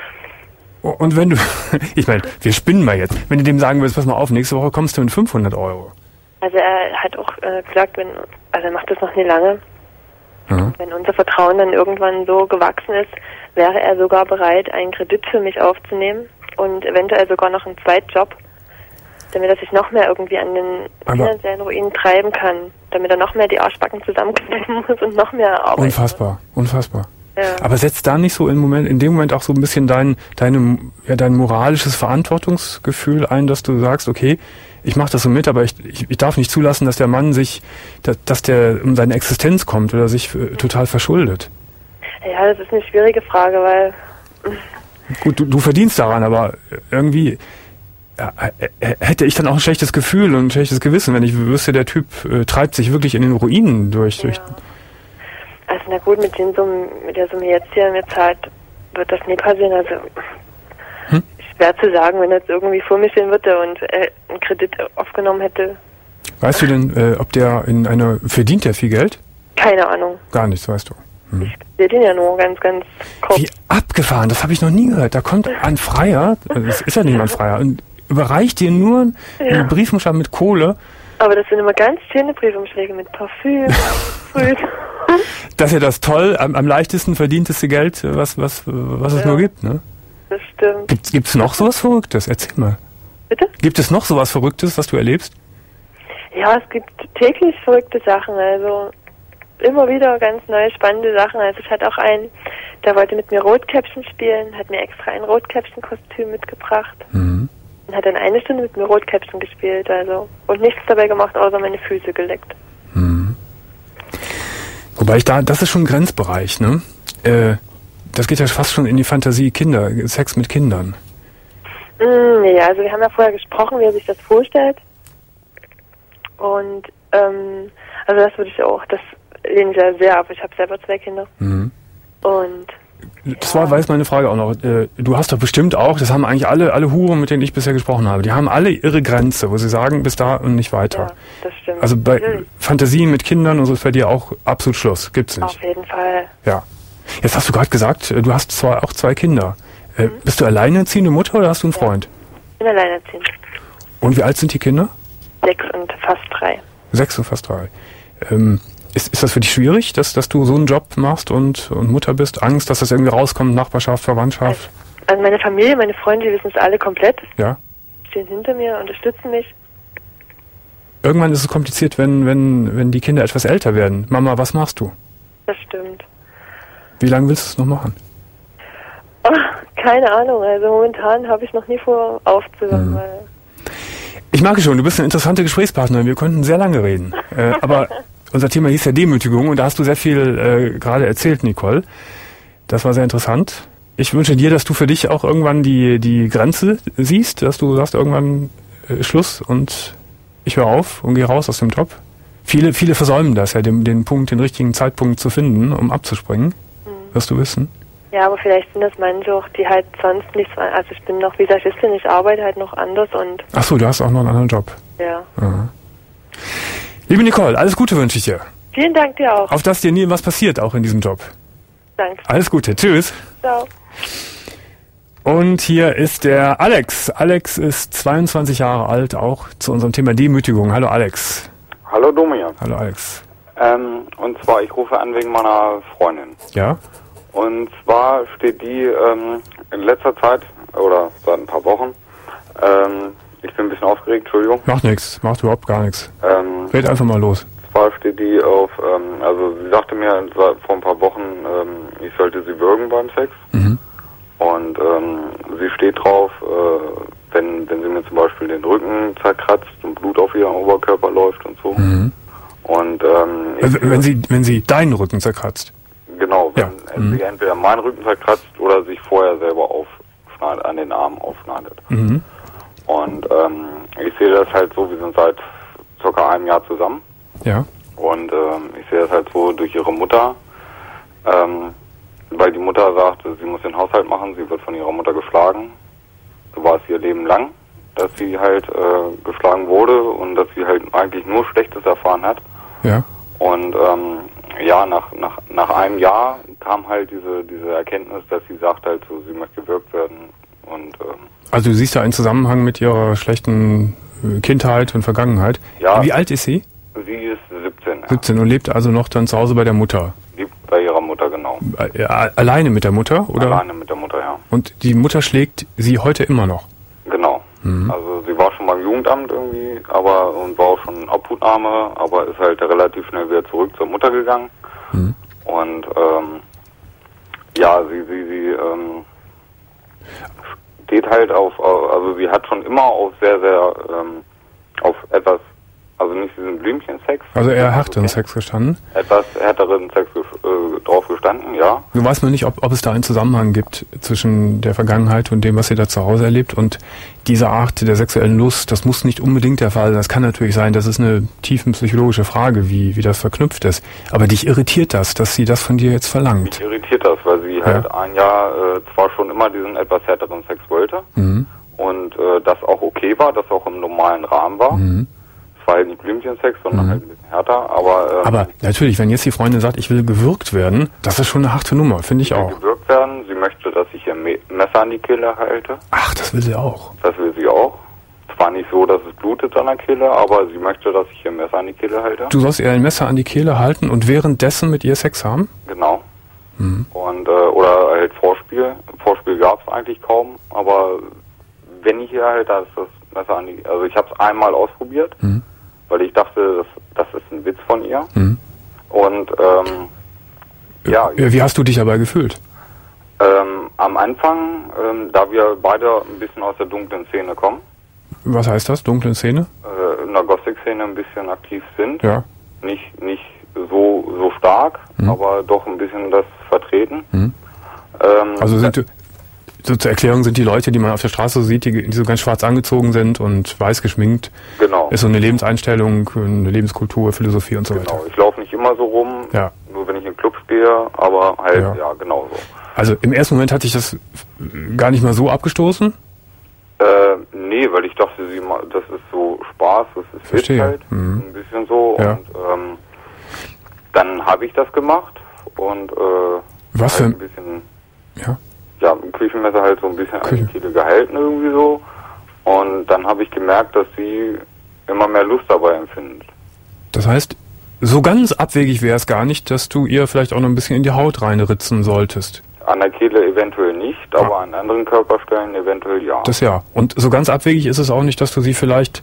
Und wenn du... Ich meine, wir spinnen mal jetzt. Wenn du dem sagen willst, pass mal auf, nächste Woche kommst du mit fünfhundert Euro. Also er hat auch äh, gesagt, wenn, also er macht das noch nie lange. Mhm. Wenn unser Vertrauen dann irgendwann so gewachsen ist, wäre er sogar bereit, einen Kredit für mich aufzunehmen und eventuell sogar noch einen Zweitjob, damit er sich noch mehr irgendwie an den Aber finanziellen Ruin treiben kann, damit er noch mehr die Arschbacken zusammenkneifen muss und noch mehr arbeiten Unfassbar, muss. unfassbar. Ja. Aber setzt da nicht so im Moment, in dem Moment auch so ein bisschen dein, deine, ja, dein moralisches Verantwortungsgefühl ein, dass du sagst, okay, ich mache das so mit, aber ich, ich, ich darf nicht zulassen, dass der Mann sich, dass, dass der um seine Existenz kommt oder sich äh, total verschuldet. Ja, das ist eine schwierige Frage, weil... Gut, du, du verdienst daran, aber irgendwie ja, hätte ich dann auch ein schlechtes Gefühl und ein schlechtes Gewissen, wenn ich wüsste, der Typ äh, treibt sich wirklich in den Ruinen durch. Ja. durch Also na gut, mit den Summen, mit der Summe jetzt hier mir zahlt, wird das nie passieren. Also hm? schwer zu sagen, wenn er jetzt irgendwie vor mir stehen würde und äh, einen Kredit aufgenommen hätte. Weißt du denn, äh, ob der in einer, verdient der viel Geld? Keine Ahnung. Gar nichts, weißt du. Hm. Ich sehe den ja nur ganz, ganz kurz. Wie abgefahren, das habe ich noch nie gehört. Da kommt ein Freier, das ist ja nicht mal ein Freier, und überreicht dir nur ja. einen Briefumschlag mit Kohle. Aber das sind immer ganz schöne Briefumschläge mit Parfüm. Das ist ja das toll, am, am leichtesten verdienteste Geld, was, was, was es ja. nur gibt, ne? Das stimmt. Gibt, gibt's noch sowas Verrücktes? Erzähl mal. Bitte? Gibt es noch sowas Verrücktes, was du erlebst? Ja, es gibt täglich verrückte Sachen, also immer wieder ganz neue, spannende Sachen. Also ich hatte auch einen, der wollte mit mir Rotkäppchen spielen, hat mir extra ein Rotkäppchen-Kostüm mitgebracht. Mhm. Und hat dann eine Stunde mit mir Rotkäppchen gespielt, also und nichts dabei gemacht, außer meine Füße geleckt. Mhm. Wobei ich da, das ist schon ein Grenzbereich, ne? Äh, das geht ja fast schon in die Fantasie Kinder, Sex mit Kindern. Mm, nee, also wir haben ja vorher gesprochen, wie er sich das vorstellt. Und ähm, also das würde ich auch, das lehne ich ja sehr ab. Ich habe selber zwei Kinder. Mhm. Und das war, weiß meine Frage auch noch. Du hast doch bestimmt auch, das haben eigentlich alle, alle Huren, mit denen ich bisher gesprochen habe, die haben alle ihre Grenze, wo sie sagen, bis da und nicht weiter. ja, das stimmt. Also bei Natürlich. Fantasien mit Kindern und so ist bei dir auch absolut Schluss. Gibt's nicht. Auf jeden Fall. Ja. Jetzt hast du gerade gesagt, du hast zwar auch zwei Kinder. Äh, bist du alleinerziehende Mutter oder hast du einen Freund? Ich bin alleinerziehend. Und wie alt sind die Kinder? Sechs und fast drei. Sechs und fast drei. Ähm, ist, ist das für dich schwierig, dass, dass du so einen Job machst und, und Mutter bist? Angst, dass das irgendwie rauskommt, Nachbarschaft, Verwandtschaft? Also meine Familie, meine Freunde, die wissen es alle komplett. Ja. Stehen hinter mir, unterstützen mich. Irgendwann ist es kompliziert, wenn, wenn, wenn die Kinder etwas älter werden. Mama, was machst du? Das stimmt. Wie lange willst du es noch machen? Oh, keine Ahnung, also momentan habe ich noch nie vor aufzuhören. Mhm. Weil Ich merke schon, du bist eine interessante Gesprächspartnerin. Wir könnten sehr lange reden. Äh, aber unser Thema hieß ja Demütigung und da hast du sehr viel äh, gerade erzählt, Nicole. Das war sehr interessant. Ich wünsche dir, dass du für dich auch irgendwann die, die Grenze siehst, dass du sagst irgendwann äh, Schluss und ich höre auf und gehe raus aus dem Job. Viele, viele versäumen das ja, den, den Punkt, den richtigen Zeitpunkt zu finden, um abzuspringen. Mhm. Wirst du wissen. ja, aber vielleicht sind das manche auch, die halt sonst nichts, also ich bin noch Visagistin, ich arbeite halt noch anders und... Ach so, du hast auch noch einen anderen Job. Ja. Aha. Liebe Nicole, alles Gute wünsche ich dir. Vielen Dank dir auch. Auf dass dir nie was passiert, auch in diesem Job. Danke. Alles Gute, tschüss. Ciao. Und hier ist der Alex. Alex ist zweiundzwanzig Jahre alt, auch zu unserem Thema Demütigung. Hallo Alex. Hallo Domian. Hallo Alex. Ähm, und zwar, ich rufe an wegen meiner Freundin. Ja? Und zwar steht die ähm, in letzter Zeit, oder seit ein paar Wochen, ähm, ich bin ein bisschen aufgeregt, Entschuldigung. Macht nichts, macht überhaupt gar nichts. Ähm, Red einfach mal los. Und zwar steht die auf, ähm, also sie sagte mir vor ein paar Wochen, ähm, ich sollte sie würgen beim Sex. Mhm. Und ähm, sie steht drauf, äh, wenn, wenn sie mir zum Beispiel den Rücken zerkratzt und Blut auf ihren Oberkörper läuft und so. Mhm. Und ähm, Also, wenn sie wenn sie deinen Rücken zerkratzt. Genau, wenn Ja. Mhm. sie entweder meinen Rücken zerkratzt oder sich vorher selber aufschneidet, an den Armen aufschneidet. Mhm. Und ähm, ich sehe das halt so, wir sind seit circa einem Jahr zusammen. Ja. Und ähm, ich sehe das halt so durch ihre Mutter, ähm, weil die Mutter sagt, sie muss den Haushalt machen, sie wird von ihrer Mutter geschlagen. So war es ihr Leben lang, dass sie halt äh, geschlagen wurde und dass sie halt eigentlich nur Schlechtes erfahren hat. Ja. Und ähm, ja, nach, nach, nach einem Jahr kam halt diese, diese Erkenntnis, dass sie sagt halt so, sie möchte gewürgt werden. Und ähm, Also du siehst da einen Zusammenhang mit ihrer schlechten äh, Kindheit und Vergangenheit. Ja. Wie alt ist sie? sie ist siebzehn. Ja. siebzehn und lebt also noch dann zu Hause bei der Mutter. Lebt bei ihrer Mutter, genau. Äh, alleine mit der Mutter, oder? Alleine mit der Mutter, ja. Und die Mutter schlägt sie heute immer noch. Genau. Mhm. Also sie war schon beim Jugendamt irgendwie, aber und war auch schon in Obhutnahme, aber ist halt relativ schnell wieder zurück zur Mutter gegangen. Mhm. Und ähm, ja, sie, sie, sie ähm, steht halt auf, also sie hat schon immer auf sehr, sehr, ähm, auf etwas, also nicht diesen Blümchensex. Also eher härteren okay. Sex gestanden. Etwas härteren Sex äh, drauf gestanden, ja. Du weißt nur nicht, ob, ob es da einen Zusammenhang gibt zwischen der Vergangenheit und dem, was ihr da zu Hause erlebt und dieser Art der sexuellen Lust. Das muss nicht unbedingt der Fall sein. Das kann natürlich sein. Das ist eine tiefenpsychologische Frage, wie, wie das verknüpft ist. Aber dich irritiert das, dass sie das von dir jetzt verlangt. Mich irritiert das, weil sie halt Ja. ein Jahr äh, zwar schon immer diesen etwas härteren Sex wollte Mhm. und äh, das auch okay war, das auch im normalen Rahmen war. Mhm. Es war halt nicht Blümchensex, sondern Mhm. halt ein bisschen härter, aber, ähm, Aber natürlich, wenn jetzt die Freundin sagt, ich will gewürgt werden, das ist schon eine harte Nummer, finde ich sie will auch. gewürgt werden. Sie möchte, dass ich ihr Me- Messer an die Kehle halte. Ach, das will sie auch. Das will sie auch. Zwar nicht so, dass es blutet an der Kehle, aber sie möchte, dass ich ihr Messer an die Kehle halte. Du sollst ihr ein Messer an die Kehle halten und währenddessen mit ihr Sex haben? Genau. Mhm. Und äh, oder halt Vorspiel. Vorspiel gab es eigentlich kaum, aber wenn ich hier halt das, das Messer an die, also ich habe es einmal ausprobiert, Mhm. weil ich dachte, das, das ist ein Witz von ihr. Mhm. Und ähm, ja, Ja, wie hast du dich dabei gefühlt? ähm, am Anfang, ähm, da wir beide ein bisschen aus der dunklen Szene kommen, Was heißt das? Dunkle Szene? äh, in der Gothic-Szene ein bisschen aktiv sind, Ja. nicht nicht so so stark, Mhm. aber doch ein bisschen das vertreten. Mhm. Ähm, Also sind, so zur Erklärung sind die Leute, die man auf der Straße sieht, die, die so ganz schwarz angezogen sind und weiß geschminkt, genau. ist so eine Lebenseinstellung, eine Lebenskultur, Philosophie und so weiter. Genau, ich laufe nicht immer so rum, Ja. nur wenn ich in Clubs gehe, aber halt, Ja. ja, genau so. Also im ersten Moment hatte ich das gar nicht mal so abgestoßen. Äh, nee, weil ich dachte, sie ma- das ist so Spaß, das ist Verstehe. Witz halt, Mhm. ein bisschen so. Ja. Und ähm, dann habe ich das gemacht und äh, Was halt für- ein bisschen, Ja. ja, mit dem Küchenmesser halt so ein bisschen an Küche. die Kehle gehalten irgendwie so. Und dann habe ich gemerkt, dass sie immer mehr Lust dabei empfindet. Das heißt, so ganz abwegig wäre es gar nicht, dass du ihr vielleicht auch noch ein bisschen in die Haut reinritzen solltest. An der Kehle eventuell nicht, aber an anderen Körperstellen eventuell ja. Das ja. Und so ganz abwegig ist es auch nicht, dass du sie vielleicht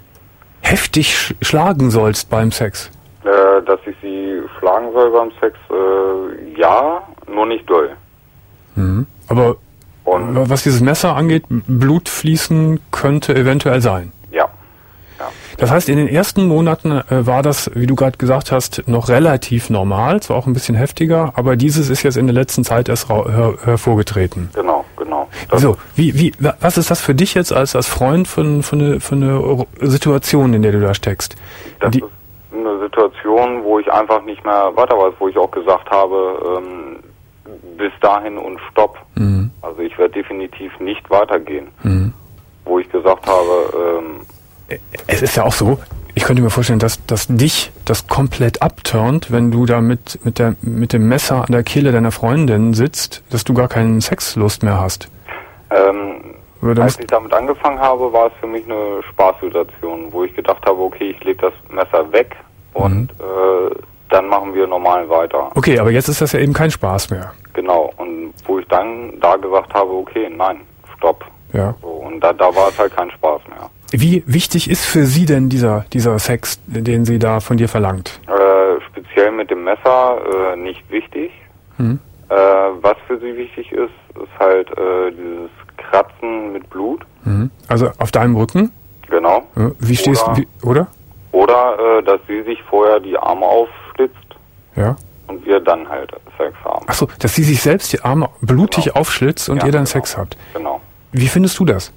heftig sch schlagen sollst beim Sex. Äh, dass ich sie schlagen soll beim Sex, äh, ja, nur nicht doll. Mhm. Aber Und was dieses Messer angeht, Blut fließen könnte eventuell sein. ja, ja. Das heißt, in den ersten Monaten äh, war das, wie du gerade gesagt hast, noch relativ normal, zwar auch ein bisschen heftiger, aber dieses ist jetzt in der letzten Zeit erst ra- her hervorgetreten. Genau, genau. Das So, wie, wie, wa- was ist das für dich jetzt als, als Freund von, von eine, von eine Situation, in der du da steckst? Das Die, ist eine Situation, wo ich einfach nicht mehr weiter weiß, wo ich auch gesagt habe, ähm, bis dahin und stopp. Mhm. Also ich werde definitiv nicht weitergehen. Mhm. Wo ich gesagt habe, ähm, Es ist ja auch so, ich könnte mir vorstellen, dass, dass dich das komplett abturnt, wenn du da mit, mit, der, mit dem Messer an der Kehle deiner Freundin sitzt, dass du gar keinen Sexlust mehr hast. ähm, Oder du als musst- ich damit angefangen habe, war es für mich eine Spaßsituation, wo ich gedacht habe, okay, ich lege das Messer weg und äh, dann machen wir normal weiter. Okay, aber jetzt ist das ja eben kein Spaß mehr. Genau. Und wo ich dann da gesagt habe, okay, nein, stopp. Ja. So, und da, da war es halt kein Spaß mehr. Wie wichtig ist für sie denn dieser, dieser Sex, den sie da von dir verlangt? Äh, speziell mit dem Messer äh, nicht wichtig. Hm? Äh, was für sie wichtig ist, ist halt äh, dieses Kratzen mit Blut. Mhm. Also auf deinem Rücken? Genau. Ja, Wie stehst du, Oder- wie, oder? Oder äh, dass sie sich vorher die Arme aufschlitzt Ja. und wir dann halt Sex haben. Ach so, dass sie sich selbst die Arme blutig Genau. aufschlitzt und Ja, ihr dann genau. Sex habt. Genau. Wie findest du das?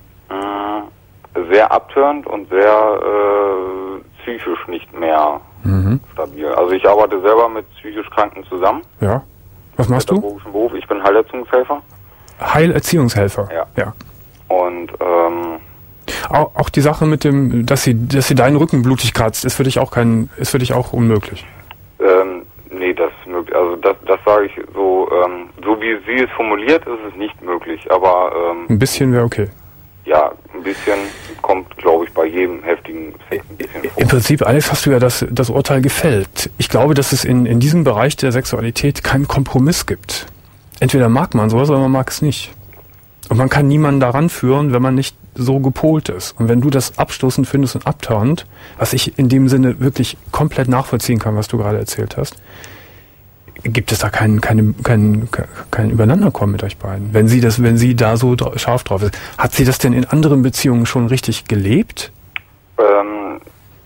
Äh, sehr abtörend und sehr äh, psychisch nicht mehr Mhm. stabil. Also ich arbeite selber mit psychisch Kranken zusammen. Ja. Was machst du? Pädagogischen Beruf. Ich bin Heilerziehungshelfer. Heilerziehungshelfer. Ja. Ja. Und ähm, Auch, auch die Sache mit dem, dass sie, dass sie deinen Rücken blutig kratzt, ist für dich auch kein, ist für dich auch unmöglich. ähm, nee, das ist möglich. Also das, das sage ich so, ähm, so wie sie es formuliert, ist es nicht möglich. Aber ähm, Ein bisschen wäre okay. ja, ein bisschen kommt, glaube ich, bei jedem heftigen Sex ein bisschen vor. Im Prinzip, Alex, hast du ja das, das Urteil gefällt. Ich glaube, dass es in, in diesem Bereich der Sexualität keinen Kompromiss gibt. Entweder mag man sowas oder man mag es nicht. Und man kann niemanden daran führen, wenn man nicht so gepolt ist. Und wenn du das abstoßend findest und abturnt, was ich in dem Sinne wirklich komplett nachvollziehen kann, was du gerade erzählt hast, gibt es da kein, keine, kein, kein Übereinanderkommen mit euch beiden. Wenn sie das, wenn sie da so dra- scharf drauf ist. Hat sie das denn in anderen Beziehungen schon richtig gelebt? Ähm,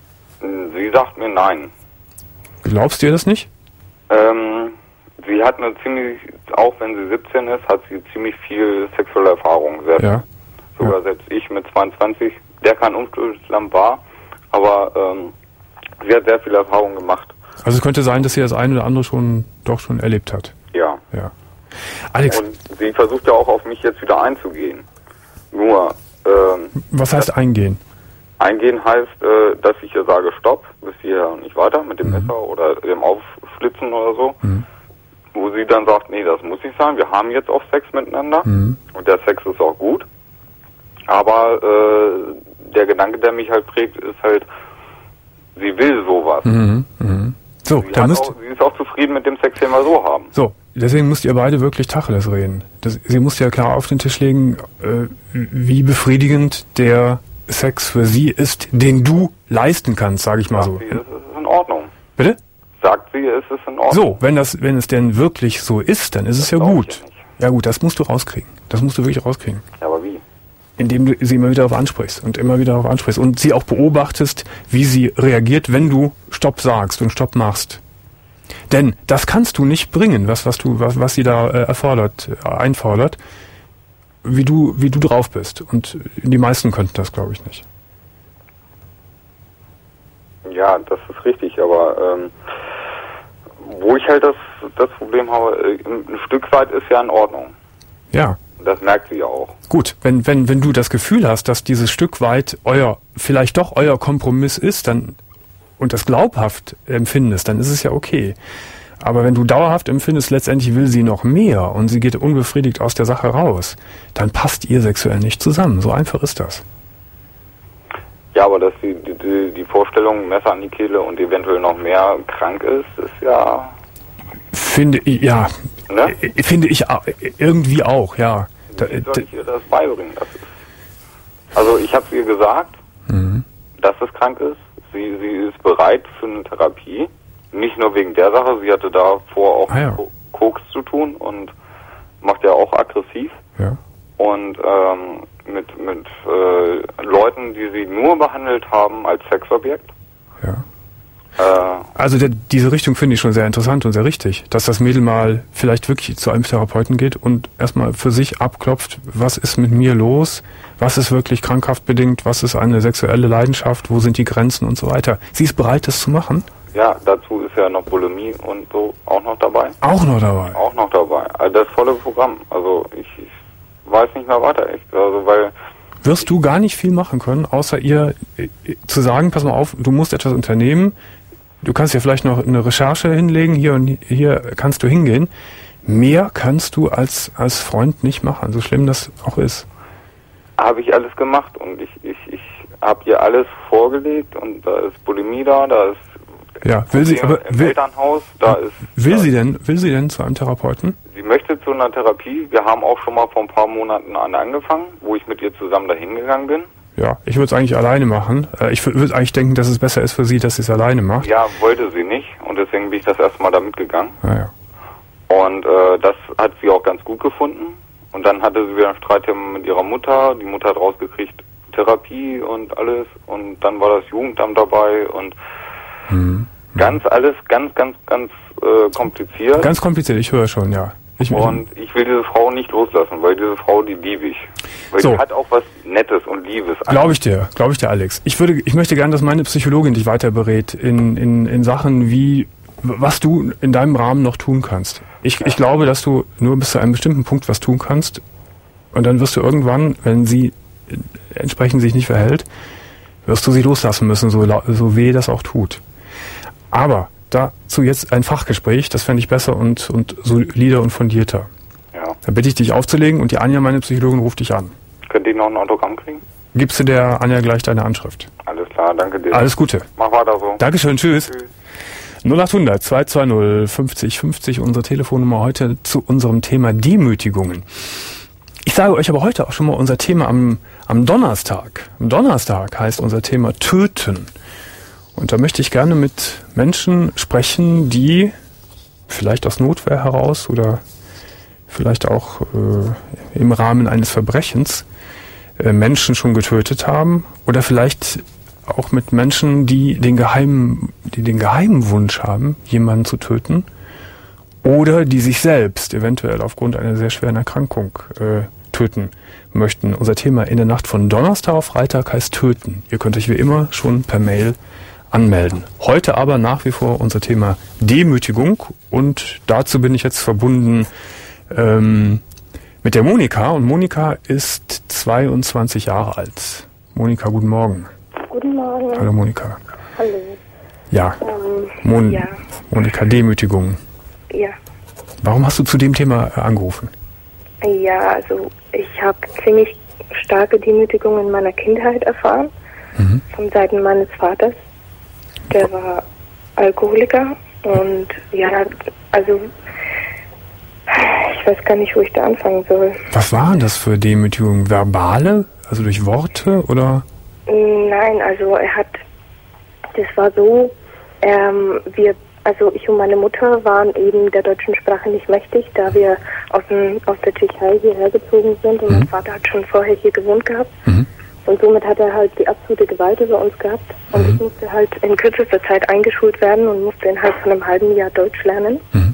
sie sagt mir nein. Glaubst du ihr das nicht? Ähm, sie hat eine ziemlich, auch wenn sie siebzehn ist, hat sie ziemlich viel sexuelle Erfahrung. Selbst, Ja. Sogar Ja. selbst ich mit zweiundzwanzig, der kein Umsturzlamm war, aber ähm, sie hat sehr viel Erfahrung gemacht. Also es könnte sein, dass sie das eine oder andere schon doch schon erlebt hat. Ja. Ja. Alex, Und sie versucht ja auch auf mich jetzt wieder einzugehen. Nur, ähm, was heißt eingehen? eingehen heißt, äh, dass ich ihr sage, stopp, bis hierher und nicht weiter mit dem Mhm. Messer oder dem Aufschlitzen oder so. Mhm. Wo sie dann sagt, nee, das muss nicht sein, wir haben jetzt auch Sex miteinander Mhm. und der Sex ist auch gut. Aber äh, der Gedanke, der mich halt prägt, ist halt, sie will sowas. Mhm. Mhm. So, Sie, da hat müsst, auch, sie ist auch zufrieden mit dem Sex, den wir so haben. so, deswegen müsst ihr beide wirklich Tacheles reden. Das, sie muss ja klar auf den Tisch legen, äh, wie befriedigend der Sex für sie ist, den du leisten kannst, sage ich mal so. Sagt sie, es ist in Ordnung. Bitte? Sagt sie, es ist in Ordnung. So, wenn das, wenn es denn wirklich so ist, dann ist es ja glaub ich gut. ja nicht. Ja gut, das musst du rauskriegen. Das musst du wirklich rauskriegen. Ja, aber wie? Indem du sie immer wieder darauf ansprichst und immer wieder darauf ansprichst und sie auch beobachtest, wie sie reagiert, wenn du Stopp sagst und Stopp machst. Denn das kannst du nicht bringen, was was du was, was sie da äh, erfordert, äh, einfordert, wie du wie du drauf bist. Und die meisten könnten das, glaube ich, nicht. Ja, das ist richtig, aber ähm, wo ich halt das, das Problem habe, ein Stück weit ist ja in Ordnung. Ja. Das merkt sie ja auch. Gut, wenn, wenn, wenn du das Gefühl hast, dass dieses Stück weit euer, vielleicht doch euer Kompromiss ist, dann, und das glaubhaft empfindest, dann ist es ja okay. Aber wenn du dauerhaft empfindest, letztendlich will sie noch mehr und sie geht unbefriedigt aus der Sache raus, dann passt ihr sexuell nicht zusammen. So einfach ist das. Ja, aber dass die, die, die Vorstellung, Messer an die Kehle und eventuell noch mehr krank ist, ist ja... Finde ich, ja, ne? Finde ich irgendwie auch, ja. Wie soll ich ihr das beibringen? Das ist, also ich habe ihr gesagt, mhm. dass es krank ist. Sie, sie ist bereit für eine Therapie. Nicht nur wegen der Sache, sie hatte davor auch ah, ja. Koks zu tun und macht ja auch aggressiv. Ja. Und ähm, mit, mit äh, Leuten, die sie nur behandelt haben als Sexobjekt. Ja. Also der, diese Richtung finde ich schon sehr interessant und sehr richtig, dass das Mädel mal vielleicht wirklich zu einem Therapeuten geht und erstmal für sich abklopft, was ist mit mir los, was ist wirklich krankhaft bedingt, was ist eine sexuelle Leidenschaft, wo sind die Grenzen und so weiter. Sie ist bereit, das zu machen? Ja, dazu ist ja noch Bulimie und so auch noch dabei. Auch noch dabei? Auch noch dabei. Also das volle Programm. Also ich, ich weiß nicht mehr weiter, echt. Also weil... Wirst du gar nicht viel machen können, außer ihr äh, zu sagen, pass mal auf, du musst etwas unternehmen. Du kannst ja vielleicht noch eine Recherche hinlegen, hier und hier kannst du hingehen. Mehr kannst du als als Freund nicht machen, so schlimm das auch ist. Habe ich alles gemacht und ich ich ich habe ihr alles vorgelegt und da ist Bulimie da, da ist ja, will sie aber im will, Elternhaus, da ist will da sie denn will sie denn zu einem Therapeuten? Sie möchte zu einer Therapie. Wir haben auch schon mal vor ein paar Monaten an angefangen, wo ich mit ihr zusammen dahin gegangen bin. Ja, ich würde es eigentlich alleine machen. Ich würde eigentlich denken, dass es besser ist für sie, dass sie es alleine macht. Ja, wollte sie nicht und deswegen bin ich das erstmal da mitgegangen. Ah, ja. Und äh, das hat sie auch ganz gut gefunden. Und dann hatte sie wieder ein Streitthema mit ihrer Mutter. Die Mutter hat rausgekriegt Therapie und alles. Und dann war das Jugendamt dabei und mhm. ganz alles ganz, ganz, ganz äh, kompliziert. Ganz kompliziert, ich höre schon, ja. Ich, und ich will diese Frau nicht loslassen, weil diese Frau, die liebe ich. Weil so. Die hat auch was Nettes und Liebes. Glaube ich dir, glaube ich dir, Alex. Ich würde, ich möchte gerne, dass meine Psychologin dich weiter berät in, in, in Sachen wie, was du in deinem Rahmen noch tun kannst. Ich, ja. ich glaube, dass du nur bis zu einem bestimmten Punkt was tun kannst und dann wirst du irgendwann, wenn sie entsprechend sich nicht verhält, wirst du sie loslassen müssen, so, so weh das auch tut. Aber dazu jetzt ein Fachgespräch, das fände ich besser und, und solider und fundierter. Ja. Da bitte ich dich aufzulegen und die Anja, meine Psychologin, ruft dich an. Könnt ihr noch ein Autogramm kriegen? Gibst du der Anja gleich deine Anschrift? Alles klar, danke dir. Alles Gute. Mach weiter so. Dankeschön, tschüss. tschüss. null achthundert zwei zwei null fünfzig fünfzig, unsere Telefonnummer heute zu unserem Thema Demütigungen. Ich sage euch aber heute auch schon mal unser Thema am, am Donnerstag. Am Donnerstag heißt unser Thema Töten. Und da möchte ich gerne mit Menschen sprechen, die vielleicht aus Notwehr heraus oder vielleicht auch äh, im Rahmen eines Verbrechens äh, Menschen schon getötet haben oder vielleicht auch mit Menschen, die den geheimen, die den geheimen Wunsch haben, jemanden zu töten oder die sich selbst eventuell aufgrund einer sehr schweren Erkrankung äh, töten möchten. Unser Thema in der Nacht von Donnerstag auf Freitag heißt Töten. Ihr könnt euch wie immer schon per Mail anmelden. Heute aber nach wie vor unser Thema Demütigung und dazu bin ich jetzt verbunden ähm, mit der Monika und Monika ist zweiundzwanzig Jahre alt. Monika, guten Morgen. Guten Morgen. Hallo Monika. Hallo. Ja, ähm, Mon- ja. Monika, Demütigung. Ja. Warum hast du zu dem Thema äh, angerufen? Ja, also ich habe ziemlich starke Demütigung in meiner Kindheit erfahren, mhm. von Seiten meines Vaters. Der war Alkoholiker und ja, also ich weiß gar nicht, wo ich da anfangen soll. Was waren das für Demütigungen? Verbale? Also durch Worte oder? Nein, also er hat, das war so, ähm, wir, also ich und meine Mutter waren eben der deutschen Sprache nicht mächtig, da wir aus, dem, aus der Tschechei hierher gezogen sind und mhm. mein Vater hat schon vorher hier gewohnt gehabt. Mhm. Und somit hat er halt die absolute Gewalt über uns gehabt. Und mhm. ich musste halt in kürzester Zeit eingeschult werden und musste innerhalb von einem halben Jahr Deutsch lernen. Mhm.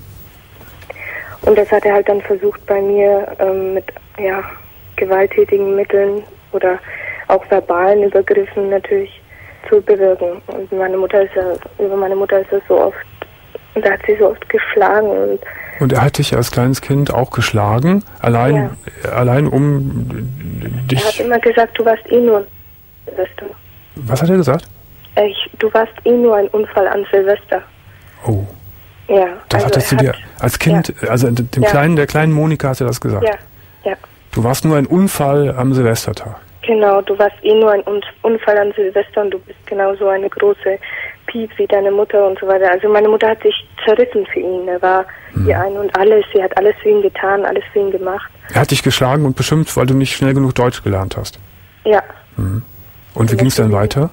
Und das hat er halt dann versucht bei mir ähm, mit ja, gewalttätigen Mitteln oder auch verbalen Übergriffen natürlich zu bewirken. Und meine Mutter ist ja, über meine Mutter ist er so oft Und da hat sie so oft geschlagen. Und, und er hat dich als kleines Kind auch geschlagen? Allein, ja. allein um dich... Er hat immer gesagt, du warst eh nur ein Silvester. Was hat er gesagt? Ich, du warst eh nur ein Unfall an Silvester. Oh. Ja. Das also hattest du dir hat, als Kind, ja. also dem ja. kleinen, der kleinen Monika hast du das gesagt? Ja, ja. Du warst nur ein Unfall am Silvestertag. Genau, du warst eh nur ein Unfall an Silvester und du bist genauso eine große Piep wie deine Mutter und so weiter. Also meine Mutter hat sich zerrissen für ihn. Er war mhm. ihr Ein und Alles. Sie hat alles für ihn getan, alles für ihn gemacht. Er hat dich geschlagen und beschimpft, weil du nicht schnell genug Deutsch gelernt hast? Ja. Mhm. Und wie ging es dann weiter?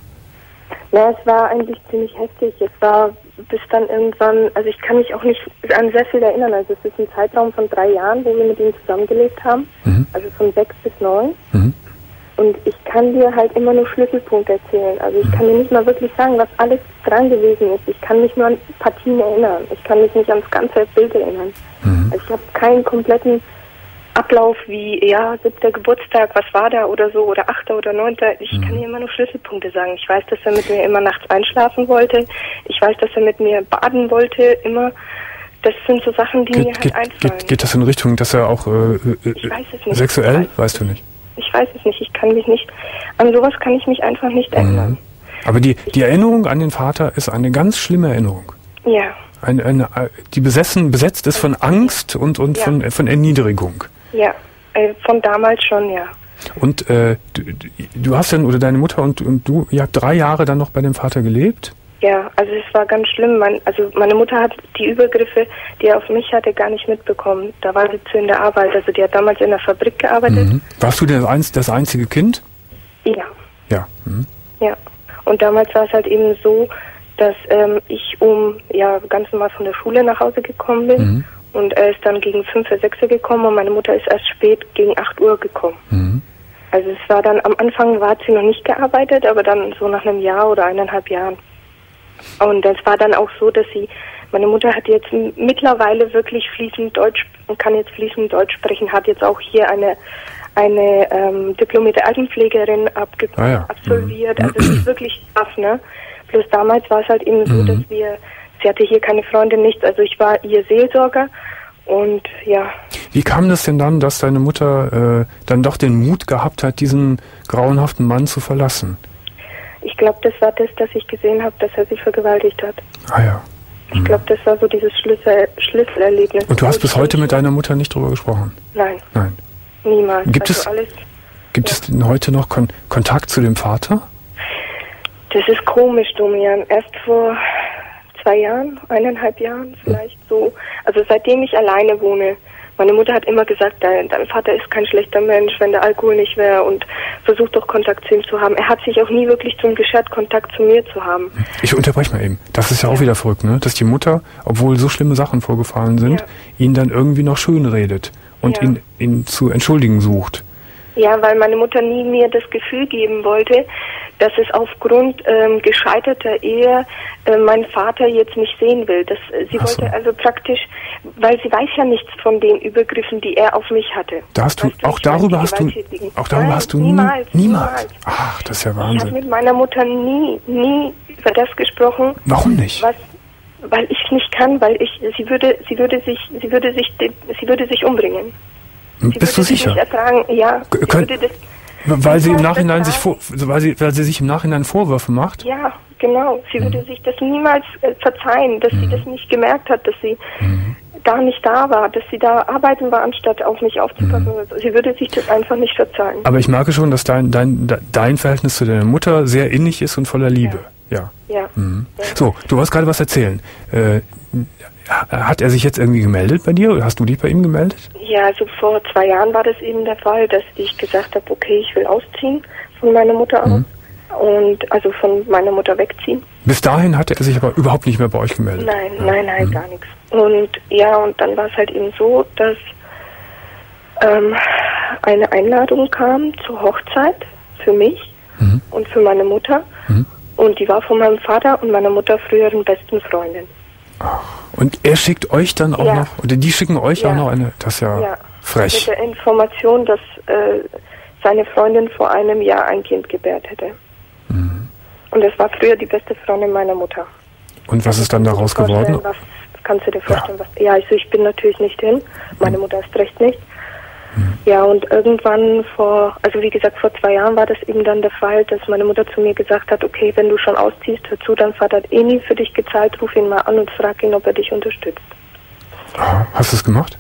Ja, es war eigentlich ziemlich heftig. Es war bis dann irgendwann, also ich kann mich auch nicht an sehr viel erinnern. Also es ist ein Zeitraum von drei Jahren, wo wir mit ihm zusammengelebt haben. Mhm. Also von sechs bis neun. Mhm. Und ich kann dir halt immer nur Schlüsselpunkte erzählen. Also ich kann dir nicht mal wirklich sagen, was alles dran gewesen ist. Ich kann mich nur an Partien erinnern. Ich kann mich nicht ans ganze Bild erinnern. Mhm. Also ich habe keinen kompletten Ablauf wie, ja, siebter Geburtstag, was war da oder so, oder achter oder neunter. Ich mhm. kann dir immer nur Schlüsselpunkte sagen. Ich weiß, dass er mit mir immer nachts einschlafen wollte. Ich weiß, dass er mit mir baden wollte, immer. Das sind so Sachen, die geht, mir halt geht, einfallen. Geht, geht das in Richtung, dass er auch äh, ich weiß es nicht. sexuell? Ich weiß weißt du nicht? Ich weiß es nicht. Ich kann mich nicht, an sowas kann ich mich einfach nicht erinnern. Mhm. Aber die, die Erinnerung an den Vater ist eine ganz schlimme Erinnerung. Ja. Eine, eine, die besessen, besetzt ist von Angst und, und ja. von, von Erniedrigung. Ja, äh, von damals schon, ja. Und äh, du, du hast dann, oder deine Mutter und, und du, ihr habt drei Jahre dann noch bei dem Vater gelebt? Ja, also es war ganz schlimm. Mein, also meine Mutter hat die Übergriffe, die er auf mich hatte, gar nicht mitbekommen. Da war sie zu in der Arbeit. Also die hat damals in der Fabrik gearbeitet. Mhm. Warst du das, einz, das einzige Kind? Ja. Ja. Mhm. Ja. Und damals war es halt eben so, dass ähm, ich um ja ganz normal von der Schule nach Hause gekommen bin. Mhm. Und er ist dann gegen fünf oder sechs gekommen und meine Mutter ist erst spät gegen acht Uhr gekommen. Mhm. Also es war dann, am Anfang war sie noch nicht gearbeitet, aber dann so nach einem Jahr oder eineinhalb Jahren. Und es war dann auch so, dass sie, meine Mutter hat jetzt mittlerweile wirklich fließend Deutsch und kann jetzt fließend Deutsch sprechen, hat jetzt auch hier eine eine ähm, diplomierte Altenpflegerin abge- ah ja. absolviert. Mhm. Also sie ist wirklich tough, ne? Bloß damals war es halt eben so, mhm. dass wir, sie hatte hier keine Freundin, nichts, also ich war ihr Seelsorger und ja. Wie kam das denn dann, dass deine Mutter äh, dann doch den Mut gehabt hat, diesen grauenhaften Mann zu verlassen? Ich glaube, das war das, dass ich gesehen habe, dass er sie vergewaltigt hat. Ah ja. Mhm. Ich glaube, das war so dieses Schlüssel, Schlüsselerlebnis. Und du hast bis heute mit deiner Mutter nicht drüber gesprochen? Nein. Nein. Niemals. Gibt also es, alles, gibt ja. es denn heute noch Kon- Kontakt zu dem Vater? Das ist komisch, Domian. Erst vor zwei Jahren, eineinhalb Jahren vielleicht so. Also seitdem ich alleine wohne. Meine Mutter hat immer gesagt, dein, dein Vater ist kein schlechter Mensch, wenn der Alkohol nicht wäre und versucht doch Kontakt zu ihm zu haben. Er hat sich auch nie wirklich zum geschert, Kontakt zu mir zu haben. Ich unterbreche mal eben. Das ist ja, ja auch wieder verrückt, ne? Dass die Mutter, obwohl so schlimme Sachen vorgefallen sind, ja. ihn dann irgendwie noch schön redet und ja. ihn, ihn zu entschuldigen sucht. Ja, weil meine Mutter nie mir das Gefühl geben wollte, dass es aufgrund ähm, gescheiterter Ehe äh, mein Vater jetzt nicht sehen will. Das, äh, sie so. wollte also praktisch, weil sie weiß ja nichts von den Übergriffen, die er auf mich hatte. Da hast du, weißt du auch darüber hast du, auch darüber Nein, hast du niemals, nie, niemals. niemals. Ach, das ist ja Wahnsinn. Ich habe mit meiner Mutter nie, nie über das gesprochen. Warum nicht? Was, weil ich es nicht kann, weil ich, sie würde, sie würde sich, sie würde sich, sie würde sich umbringen. Sie Bist du sicher? Nicht ertragen. Ja, sie Kön- würde das, weil sie im Nachhinein sich vor, weil sie, weil sie sich im Nachhinein Vorwürfe macht? Ja, genau. Sie mhm. würde sich das niemals äh, verzeihen, dass mhm. sie das nicht gemerkt hat, dass sie mhm. gar nicht da war, dass sie da arbeiten war, anstatt auf mich aufzupassen. Mhm. Sie würde sich das einfach nicht verzeihen. Aber ich merke schon, dass dein, dein, dein Verhältnis zu deiner Mutter sehr innig ist und voller Liebe. Ja. Ja. ja. Mhm. So, du wolltest gerade was erzählen. Äh, Hat er sich jetzt irgendwie gemeldet bei dir oder hast du dich bei ihm gemeldet? Ja, also vor zwei Jahren war das eben der Fall, dass ich gesagt habe, okay, ich will ausziehen von meiner Mutter aus mhm. und also von meiner Mutter wegziehen. Bis dahin hatte er sich aber überhaupt nicht mehr bei euch gemeldet? Nein, ja. nein, nein, mhm. gar nichts. Und ja, und dann war es halt eben so, dass ähm, eine Einladung kam zur Hochzeit für mich mhm. und für meine Mutter mhm. und die war von meinem Vater und meiner Mutter früheren besten Freundin. Und er schickt euch dann auch ja. noch, oder die schicken euch ja. auch noch eine, das ist ja, ja. frech. Mit der Information, dass äh, seine Freundin vor einem Jahr ein Kind gebärt hätte. Mhm. Und das war früher die beste Freundin meiner Mutter. Und was ist dann daraus geworden? Was kannst du dir vorstellen, ja. was... Ja, also ich bin natürlich nicht hin, meine Mutter ist recht nicht. Mhm. Ja, und irgendwann vor, also wie gesagt, vor zwei Jahren war das eben dann der Fall, dass meine Mutter zu mir gesagt hat, okay, wenn du schon ausziehst, hör zu, dein Vater hat eh nie für dich gezahlt, ruf ihn mal an und frag ihn, ob er dich unterstützt. Aha. Hast du es gemacht?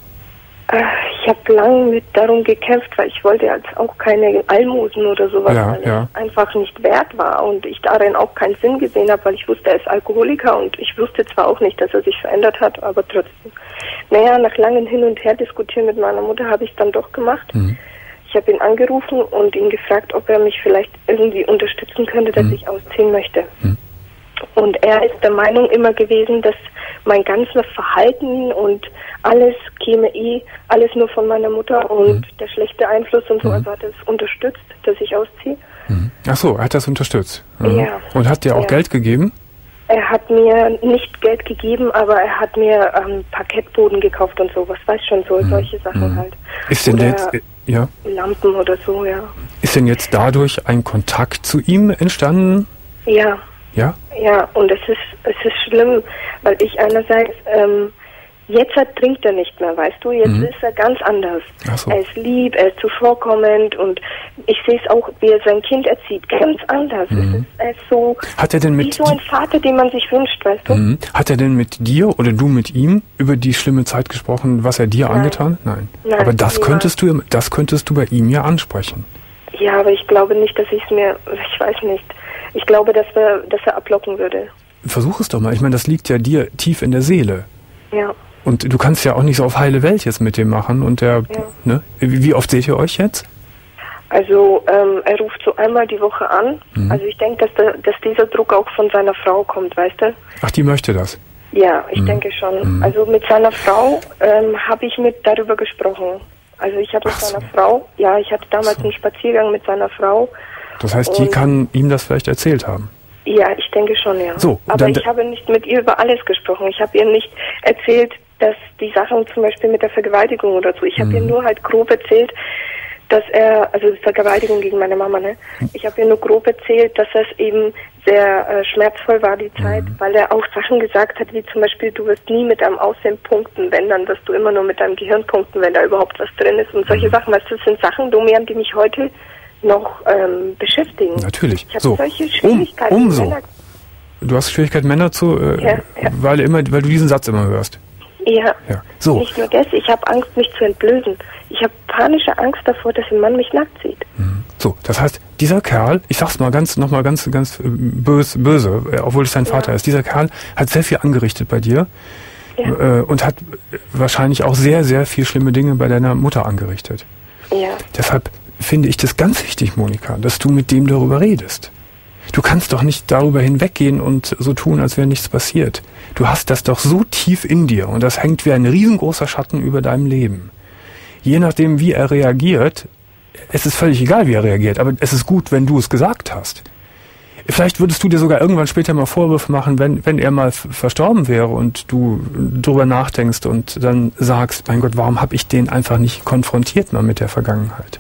Ich habe lange mit darum gekämpft, weil ich wollte jetzt auch keine Almosen oder sowas, ja, weil ja. es einfach nicht wert war und ich darin auch keinen Sinn gesehen habe, weil ich wusste, er ist Alkoholiker und ich wusste zwar auch nicht, dass er sich verändert hat, aber trotzdem. Naja, nach langem Hin und Her diskutieren mit meiner Mutter habe ich es dann doch gemacht. Mhm. Ich habe ihn angerufen und ihn gefragt, ob er mich vielleicht irgendwie unterstützen könnte, dass mhm. ich ausziehen möchte. Mhm. Und er ist der Meinung immer gewesen, dass mein ganzes Verhalten und alles käme eh, alles nur von meiner Mutter und mhm. der schlechte Einfluss und so, mhm. also hat er es unterstützt, dass ich ausziehe. Mhm. Ach so, er hat das unterstützt. Mhm. Ja. Und hat dir auch ja. Geld gegeben? Er hat mir nicht Geld gegeben, aber er hat mir ähm, Parkettboden gekauft und so, was weiß schon so, mhm. solche Sachen mhm. halt. Ist denn oder jetzt, ja? Lampen oder so, ja. Ist denn jetzt dadurch ein Kontakt zu ihm entstanden? Ja. Ja? Ja, und es ist, es ist schlimm, weil ich einerseits, ähm, jetzt hat, trinkt er nicht mehr, weißt du, jetzt mhm. ist er ganz anders. Ach so. Er ist lieb, er ist zuvorkommend und ich sehe es auch, wie er sein Kind erzieht, ganz anders. Mhm. Es ist, er ist so, hat er denn mit wie so ein Vater, den man sich wünscht, weißt du. Mhm. Hat er denn mit dir oder du mit ihm über die schlimme Zeit gesprochen, was er dir Nein. angetan? Nein. Nein. Aber das niemals. könntest du, das könntest du bei ihm ja ansprechen. Ja, aber ich glaube nicht, dass ich es mir, ich weiß nicht. Ich glaube, dass, wir, dass er ablocken würde. Versuch es doch mal. Ich meine, das liegt ja dir tief in der Seele. Ja. Und du kannst ja auch nicht so auf heile Welt jetzt mit dem machen. Und der, ja. ne? Wie, wie oft seht ihr euch jetzt? Also ähm, er ruft so einmal die Woche an. Mhm. Also ich denke, dass, der, dass dieser Druck auch von seiner Frau kommt, weißt du? Ach, die möchte das? Ja, ich mhm. denke schon. Mhm. Also mit seiner Frau ähm, habe ich mit darüber gesprochen. Also ich habe mit so. seiner Frau, ja, ich hatte damals so. einen Spaziergang mit seiner Frau. Das heißt, die kann ihm das vielleicht erzählt haben? Ja, ich denke schon, ja. So, aber ich habe nicht mit ihr über alles gesprochen. Ich habe ihr nicht erzählt, dass die Sachen zum Beispiel mit der Vergewaltigung oder so, ich habe mhm. ihr nur halt grob erzählt, dass er, also Vergewaltigung gegen meine Mama, ne? Ich habe ihr nur grob erzählt, dass das eben sehr äh, schmerzvoll war, die Zeit, mhm. weil er auch Sachen gesagt hat, wie zum Beispiel, du wirst nie mit deinem Aussehen punkten, wenn, dann wirst du immer nur mit deinem Gehirn punkten, wenn da überhaupt was drin ist und solche mhm. Sachen. Weißt du, das sind Sachen, Domian, die mich heute noch ähm, beschäftigen. Natürlich. Ich habe so. solche Schwierigkeiten. Um, umso. Du hast Schwierigkeiten, Männer zu, äh, ja, ja. weil immer, weil du diesen Satz immer hörst. Ja. ja. So. Nicht nur das, ich habe Angst, mich zu entblößen. Ich habe panische Angst davor, dass ein Mann mich nackt sieht. So, das heißt, dieser Kerl, ich sag's mal ganz, noch mal ganz, ganz böse, böse, obwohl es dein Vater ja. ist. Dieser Kerl hat sehr viel angerichtet bei dir ja. äh, und hat wahrscheinlich auch sehr, sehr viel schlimme Dinge bei deiner Mutter angerichtet. Ja. Deshalb finde ich das ganz wichtig, Monika, dass du mit dem darüber redest. Du kannst doch nicht darüber hinweggehen und so tun, als wäre nichts passiert. Du hast das doch so tief in dir und das hängt wie ein riesengroßer Schatten über deinem Leben. Je nachdem, wie er reagiert, es ist völlig egal, wie er reagiert, aber es ist gut, wenn du es gesagt hast. Vielleicht würdest du dir sogar irgendwann später mal Vorwürfe machen, wenn, wenn er mal f- verstorben wäre und du drüber nachdenkst und dann sagst, mein Gott, warum habe ich den einfach nicht konfrontiert mal mit der Vergangenheit?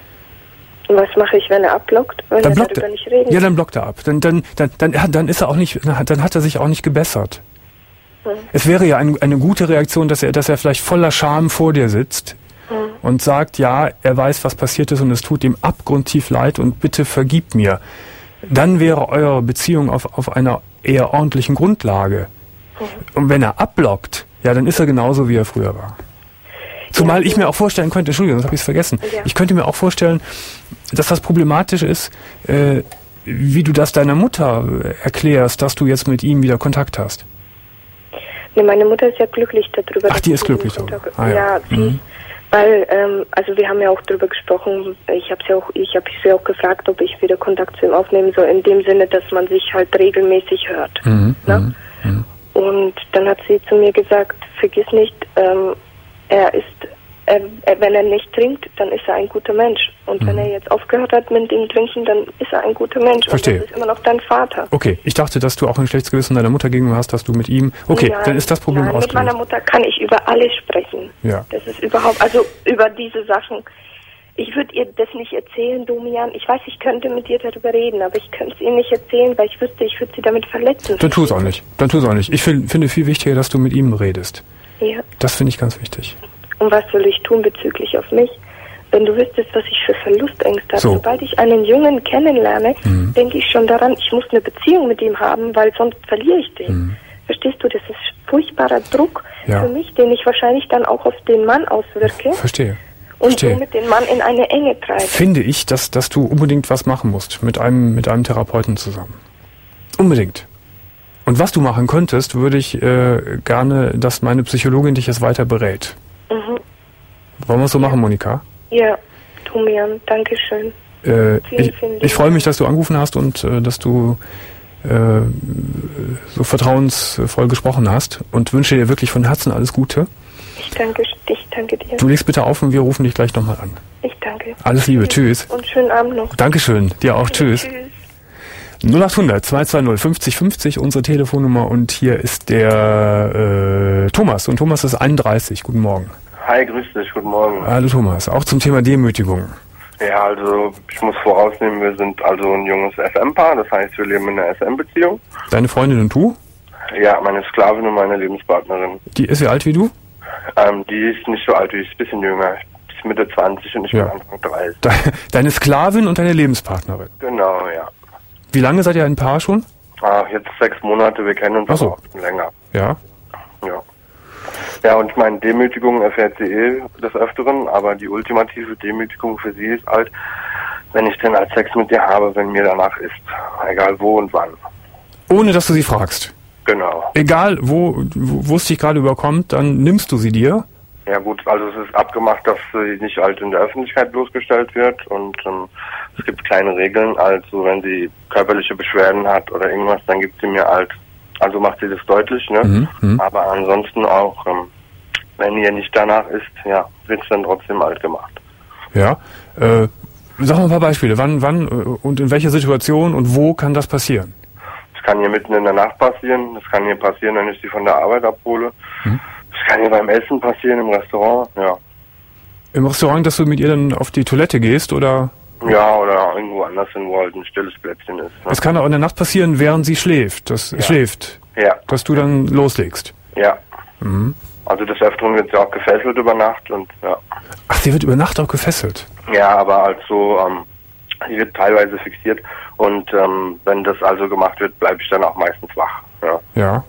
Was mache ich, wenn er abblockt? Wenn dann er blockt darüber er. nicht reden? Ja, dann blockt er ab. Dann, dann, dann, dann, dann ist er auch nicht, dann hat er sich auch nicht gebessert. Hm. Es wäre ja ein, eine gute Reaktion, dass er, dass er vielleicht voller Scham vor dir sitzt hm. und sagt, ja, er weiß, was passiert ist und es tut ihm abgrundtief leid und bitte vergib mir. Dann wäre eure Beziehung auf, auf einer eher ordentlichen Grundlage. Hm. Und wenn er abblockt, ja, dann ist er genauso, wie er früher war. Zumal ich mir auch vorstellen könnte, Entschuldigung, das habe ich vergessen, ja. ich könnte mir auch vorstellen, dass das problematisch ist, äh, wie du das deiner Mutter erklärst, dass du jetzt mit ihm wieder Kontakt hast. Nee, meine Mutter ist ja glücklich darüber. Ach, die ist glücklich darüber. Ah, ja, ja sie, mhm. weil, ähm, also wir haben ja auch darüber gesprochen, ich habe sie auch, ich habe sie auch gefragt, ob ich wieder Kontakt zu ihm aufnehmen soll, in dem Sinne, dass man sich halt regelmäßig hört. Mhm. Ne? Mhm. Und dann hat sie zu mir gesagt, vergiss nicht, ähm, er ist, äh, wenn er nicht trinkt, dann ist er ein guter Mensch. Und mhm. wenn er jetzt aufgehört hat mit dem Trinken, dann ist er ein guter Mensch. Verstehe. Und das ist immer noch dein Vater. Okay, ich dachte, dass du auch ein schlechtes Gewissen deiner Mutter gegenüber hast, dass du mit ihm... Okay, nein, dann ist das Problem nein, ausgelöst. Mit meiner Mutter kann ich über alles sprechen. Ja. Das ist überhaupt, also über diese Sachen. ich würde ihr das nicht erzählen, Domian. Ich weiß, ich könnte mit ihr darüber reden, aber ich könnte es ihr nicht erzählen, weil ich wüsste, ich würde sie damit verletzen. Dann tu es auch nicht. Dann tu es auch nicht. Ich find, finde viel wichtiger, dass du mit ihm redest. Ja. Das finde ich ganz wichtig. Und was soll ich tun bezüglich auf mich? Wenn du wüsstest, was ich für Verlustängste habe. So. Sobald ich einen Jungen kennenlerne, Mhm. denke ich schon daran, ich muss eine Beziehung mit ihm haben, weil sonst verliere ich den. Mhm. Verstehst du, das ist furchtbarer Druck Ja. für mich, den ich wahrscheinlich dann auch auf den Mann auswirke Verstehe. und Verstehe. somit den Mann in eine Enge treibe. Finde ich, dass, dass du unbedingt was machen musst mit einem, mit einem Therapeuten zusammen. Unbedingt. Und was du machen könntest, würde ich äh, gerne, dass meine Psychologin dich jetzt weiter berät. Mhm. Wollen wir es so machen, Monika? Ja, Domian, danke schön. Äh, Vielen, ich vielen ich freue Dank. mich, dass du angerufen hast und äh, dass du äh, so vertrauensvoll gesprochen hast und wünsche dir wirklich von Herzen alles Gute. Ich danke, ich danke dir. Du legst bitte auf und wir rufen dich gleich nochmal an. Ich danke. Alles Liebe, tschüss. Und schönen Abend noch. Dankeschön, dir auch, tschüss. Tschüss. null acht hundert zwei zwei null fünfzig fünfzig, unsere Telefonnummer, und hier ist der äh, Thomas, und Thomas ist einunddreißig. Guten Morgen. Hi, grüß dich, guten Morgen. Hallo Thomas, auch zum Thema Demütigung. Ja, also ich muss vorausnehmen, wir sind also ein junges S M-Paar, das heißt, wir leben in einer S M-Beziehung. Deine Freundin und du? Ja, meine Sklavin und meine Lebenspartnerin. Die ist wie alt wie du? Ähm, die ist nicht so alt, die ist ein bisschen jünger. Die ist Mitte zwanzig und ich Ja. bin Anfang dreißig. De deine Sklavin und deine Lebenspartnerin. Genau, ja. Wie lange seid ihr ein Paar schon? Ah, jetzt sechs Monate, wir kennen uns Ach so. aber auch schon länger. Ja. Ja. Ja, und ich meine, Demütigung erfährt sie eh des Öfteren, aber die ultimative Demütigung für sie ist halt, wenn ich denn als Sex mit ihr habe, wenn mir danach ist. Egal wo und wann. Ohne dass du sie fragst. Genau. Egal wo, wo es dich gerade überkommt, dann nimmst du sie dir. Ja gut, also es ist abgemacht, dass sie nicht halt in der Öffentlichkeit bloßgestellt wird, und ähm, es gibt kleine Regeln, also wenn sie körperliche Beschwerden hat oder irgendwas, dann gibt sie mir halt, also macht sie das deutlich, ne? Mhm, mh. Aber ansonsten auch, ähm, wenn ihr nicht danach ist, ja, wird es dann trotzdem halt gemacht. Ja. Äh, sag mal ein paar Beispiele. Wann, wann äh, und in welcher Situation und wo kann das passieren? Das kann hier mitten in der Nacht passieren, das kann hier passieren, wenn ich sie von der Arbeit abhole. Mhm. Das kann hier beim Essen passieren, im Restaurant, ja. Im Restaurant, dass du mit ihr dann auf die Toilette gehst, oder? Ja, oder irgendwo anders hin, wo halt ein stilles Plätzchen ist. Ne? Es kann auch in der Nacht passieren, während sie schläft. Das Ja. schläft. Ja, Dass du dann loslegst. ja. Mhm. Also des Öfteren wird sie auch gefesselt über Nacht und ja. Ach, sie wird über Nacht auch gefesselt. Ja, aber also, ähm, sie wird teilweise fixiert und ähm, wenn das also gemacht wird, bleibe ich dann auch meistens wach. Ja, Ja.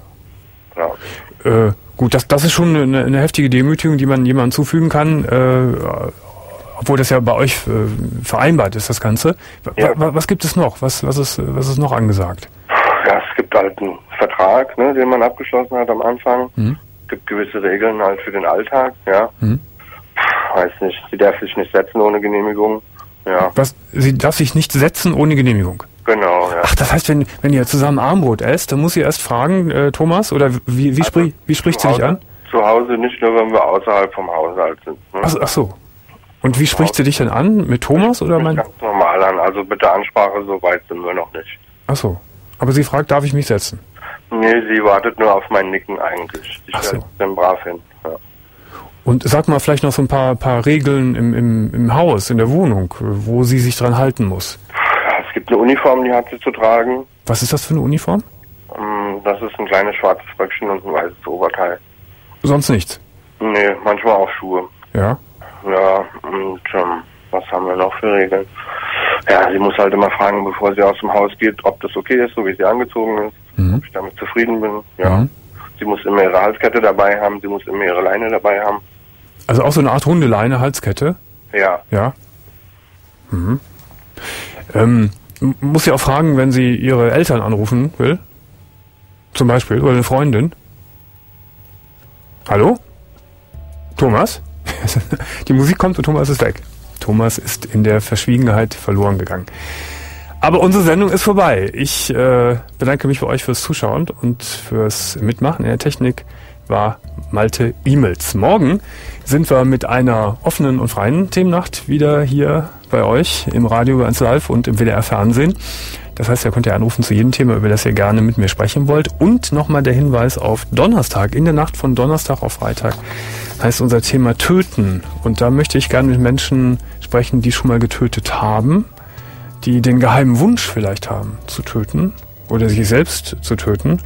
ja. Äh, gut, das, das ist schon eine, eine heftige Demütigung, die man jemandem zufügen kann, äh, obwohl das ja bei euch äh, vereinbart ist, das Ganze. Wa- Ja. wa- was gibt es noch? Was, was, ist, was ist noch angesagt? Ja, es gibt halt einen Vertrag, ne, den man abgeschlossen hat am Anfang. Mhm. Es gibt gewisse Regeln halt für den Alltag, ja. Mhm. Weiß nicht, sie darf sich nicht setzen ohne Genehmigung. Ja, Was, sie darf sich nicht setzen ohne Genehmigung. genau, ja. Ach, das heißt, wenn, wenn ihr zusammen Armbrot esst, dann muss ihr erst fragen, äh, Thomas, oder wie, wie, Also, sprich, wie spricht sie zu dich Hause- an? Zu Hause nicht nur, wenn wir außerhalb vom Haushalt sind. Ne? Ach, ach so. Und wie spricht sie dich denn an? Mit Thomas oder Mich mein? ganz normal an, also mit der Ansprache so weit sind wir noch nicht. Ach so. Aber sie fragt, darf ich mich setzen? Nee, sie wartet nur auf mein Nicken eigentlich. Ich Ach so. stelle dann brav hin. Ja. Und sag mal vielleicht noch so ein paar, paar Regeln im, im, im Haus, in der Wohnung, wo sie sich dran halten muss. Ja, es gibt eine Uniform, die hat sie zu tragen. Was ist das für eine Uniform? Ähm, Das ist ein kleines schwarzes Röckchen und ein weißes Oberteil. Sonst nichts. Nee, manchmal auch Schuhe. Ja. Ja, und ähm, was haben wir noch für Regeln? Ja, sie muss halt immer fragen, bevor sie aus dem Haus geht, ob das okay ist, so wie sie angezogen ist. Mhm. Ob ich damit zufrieden bin. Ja. Mhm. Sie muss immer ihre Halskette dabei haben, sie muss immer ihre Leine dabei haben. Also auch so eine Art Hundeleine, Halskette. Ja. Ja. Mhm. Ähm, m- muss sie auch fragen, wenn sie ihre Eltern anrufen will? Zum Beispiel, oder eine Freundin? Hallo? Thomas? Die Musik kommt und Thomas ist weg. Thomas ist in der Verschwiegenheit verloren gegangen. Aber unsere Sendung ist vorbei. Ich äh, bedanke mich bei euch fürs Zuschauen und fürs Mitmachen. In der Technik war Malte Imelz. Morgen sind wir mit einer offenen und freien Themennacht wieder hier bei euch im Radio eins Live und im W D R Fernsehen. Das heißt, ihr könnt ja anrufen zu jedem Thema, über das ihr gerne mit mir sprechen wollt. Und nochmal der Hinweis auf Donnerstag. In der Nacht von Donnerstag auf Freitag heißt unser Thema Töten. Und da möchte ich gerne mit Menschen sprechen, die schon mal getötet haben, die den geheimen Wunsch vielleicht haben, zu töten oder sich selbst zu töten.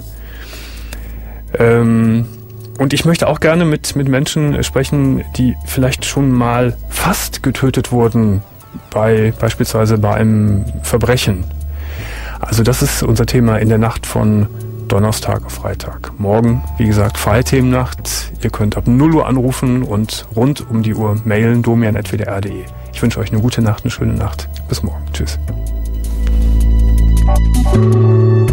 Ähm, und ich möchte auch gerne mit, mit Menschen sprechen, die vielleicht schon mal fast getötet wurden, bei, beispielsweise bei einem Verbrechen. Also das ist unser Thema in der Nacht von Donnerstag auf Freitag. Morgen, wie gesagt, freie Themennacht. Ihr könnt ab null Uhr anrufen und rund um die Uhr mailen, domian at w d r punkt d e. Ich wünsche euch eine gute Nacht, eine schöne Nacht. Bis morgen. Tschüss.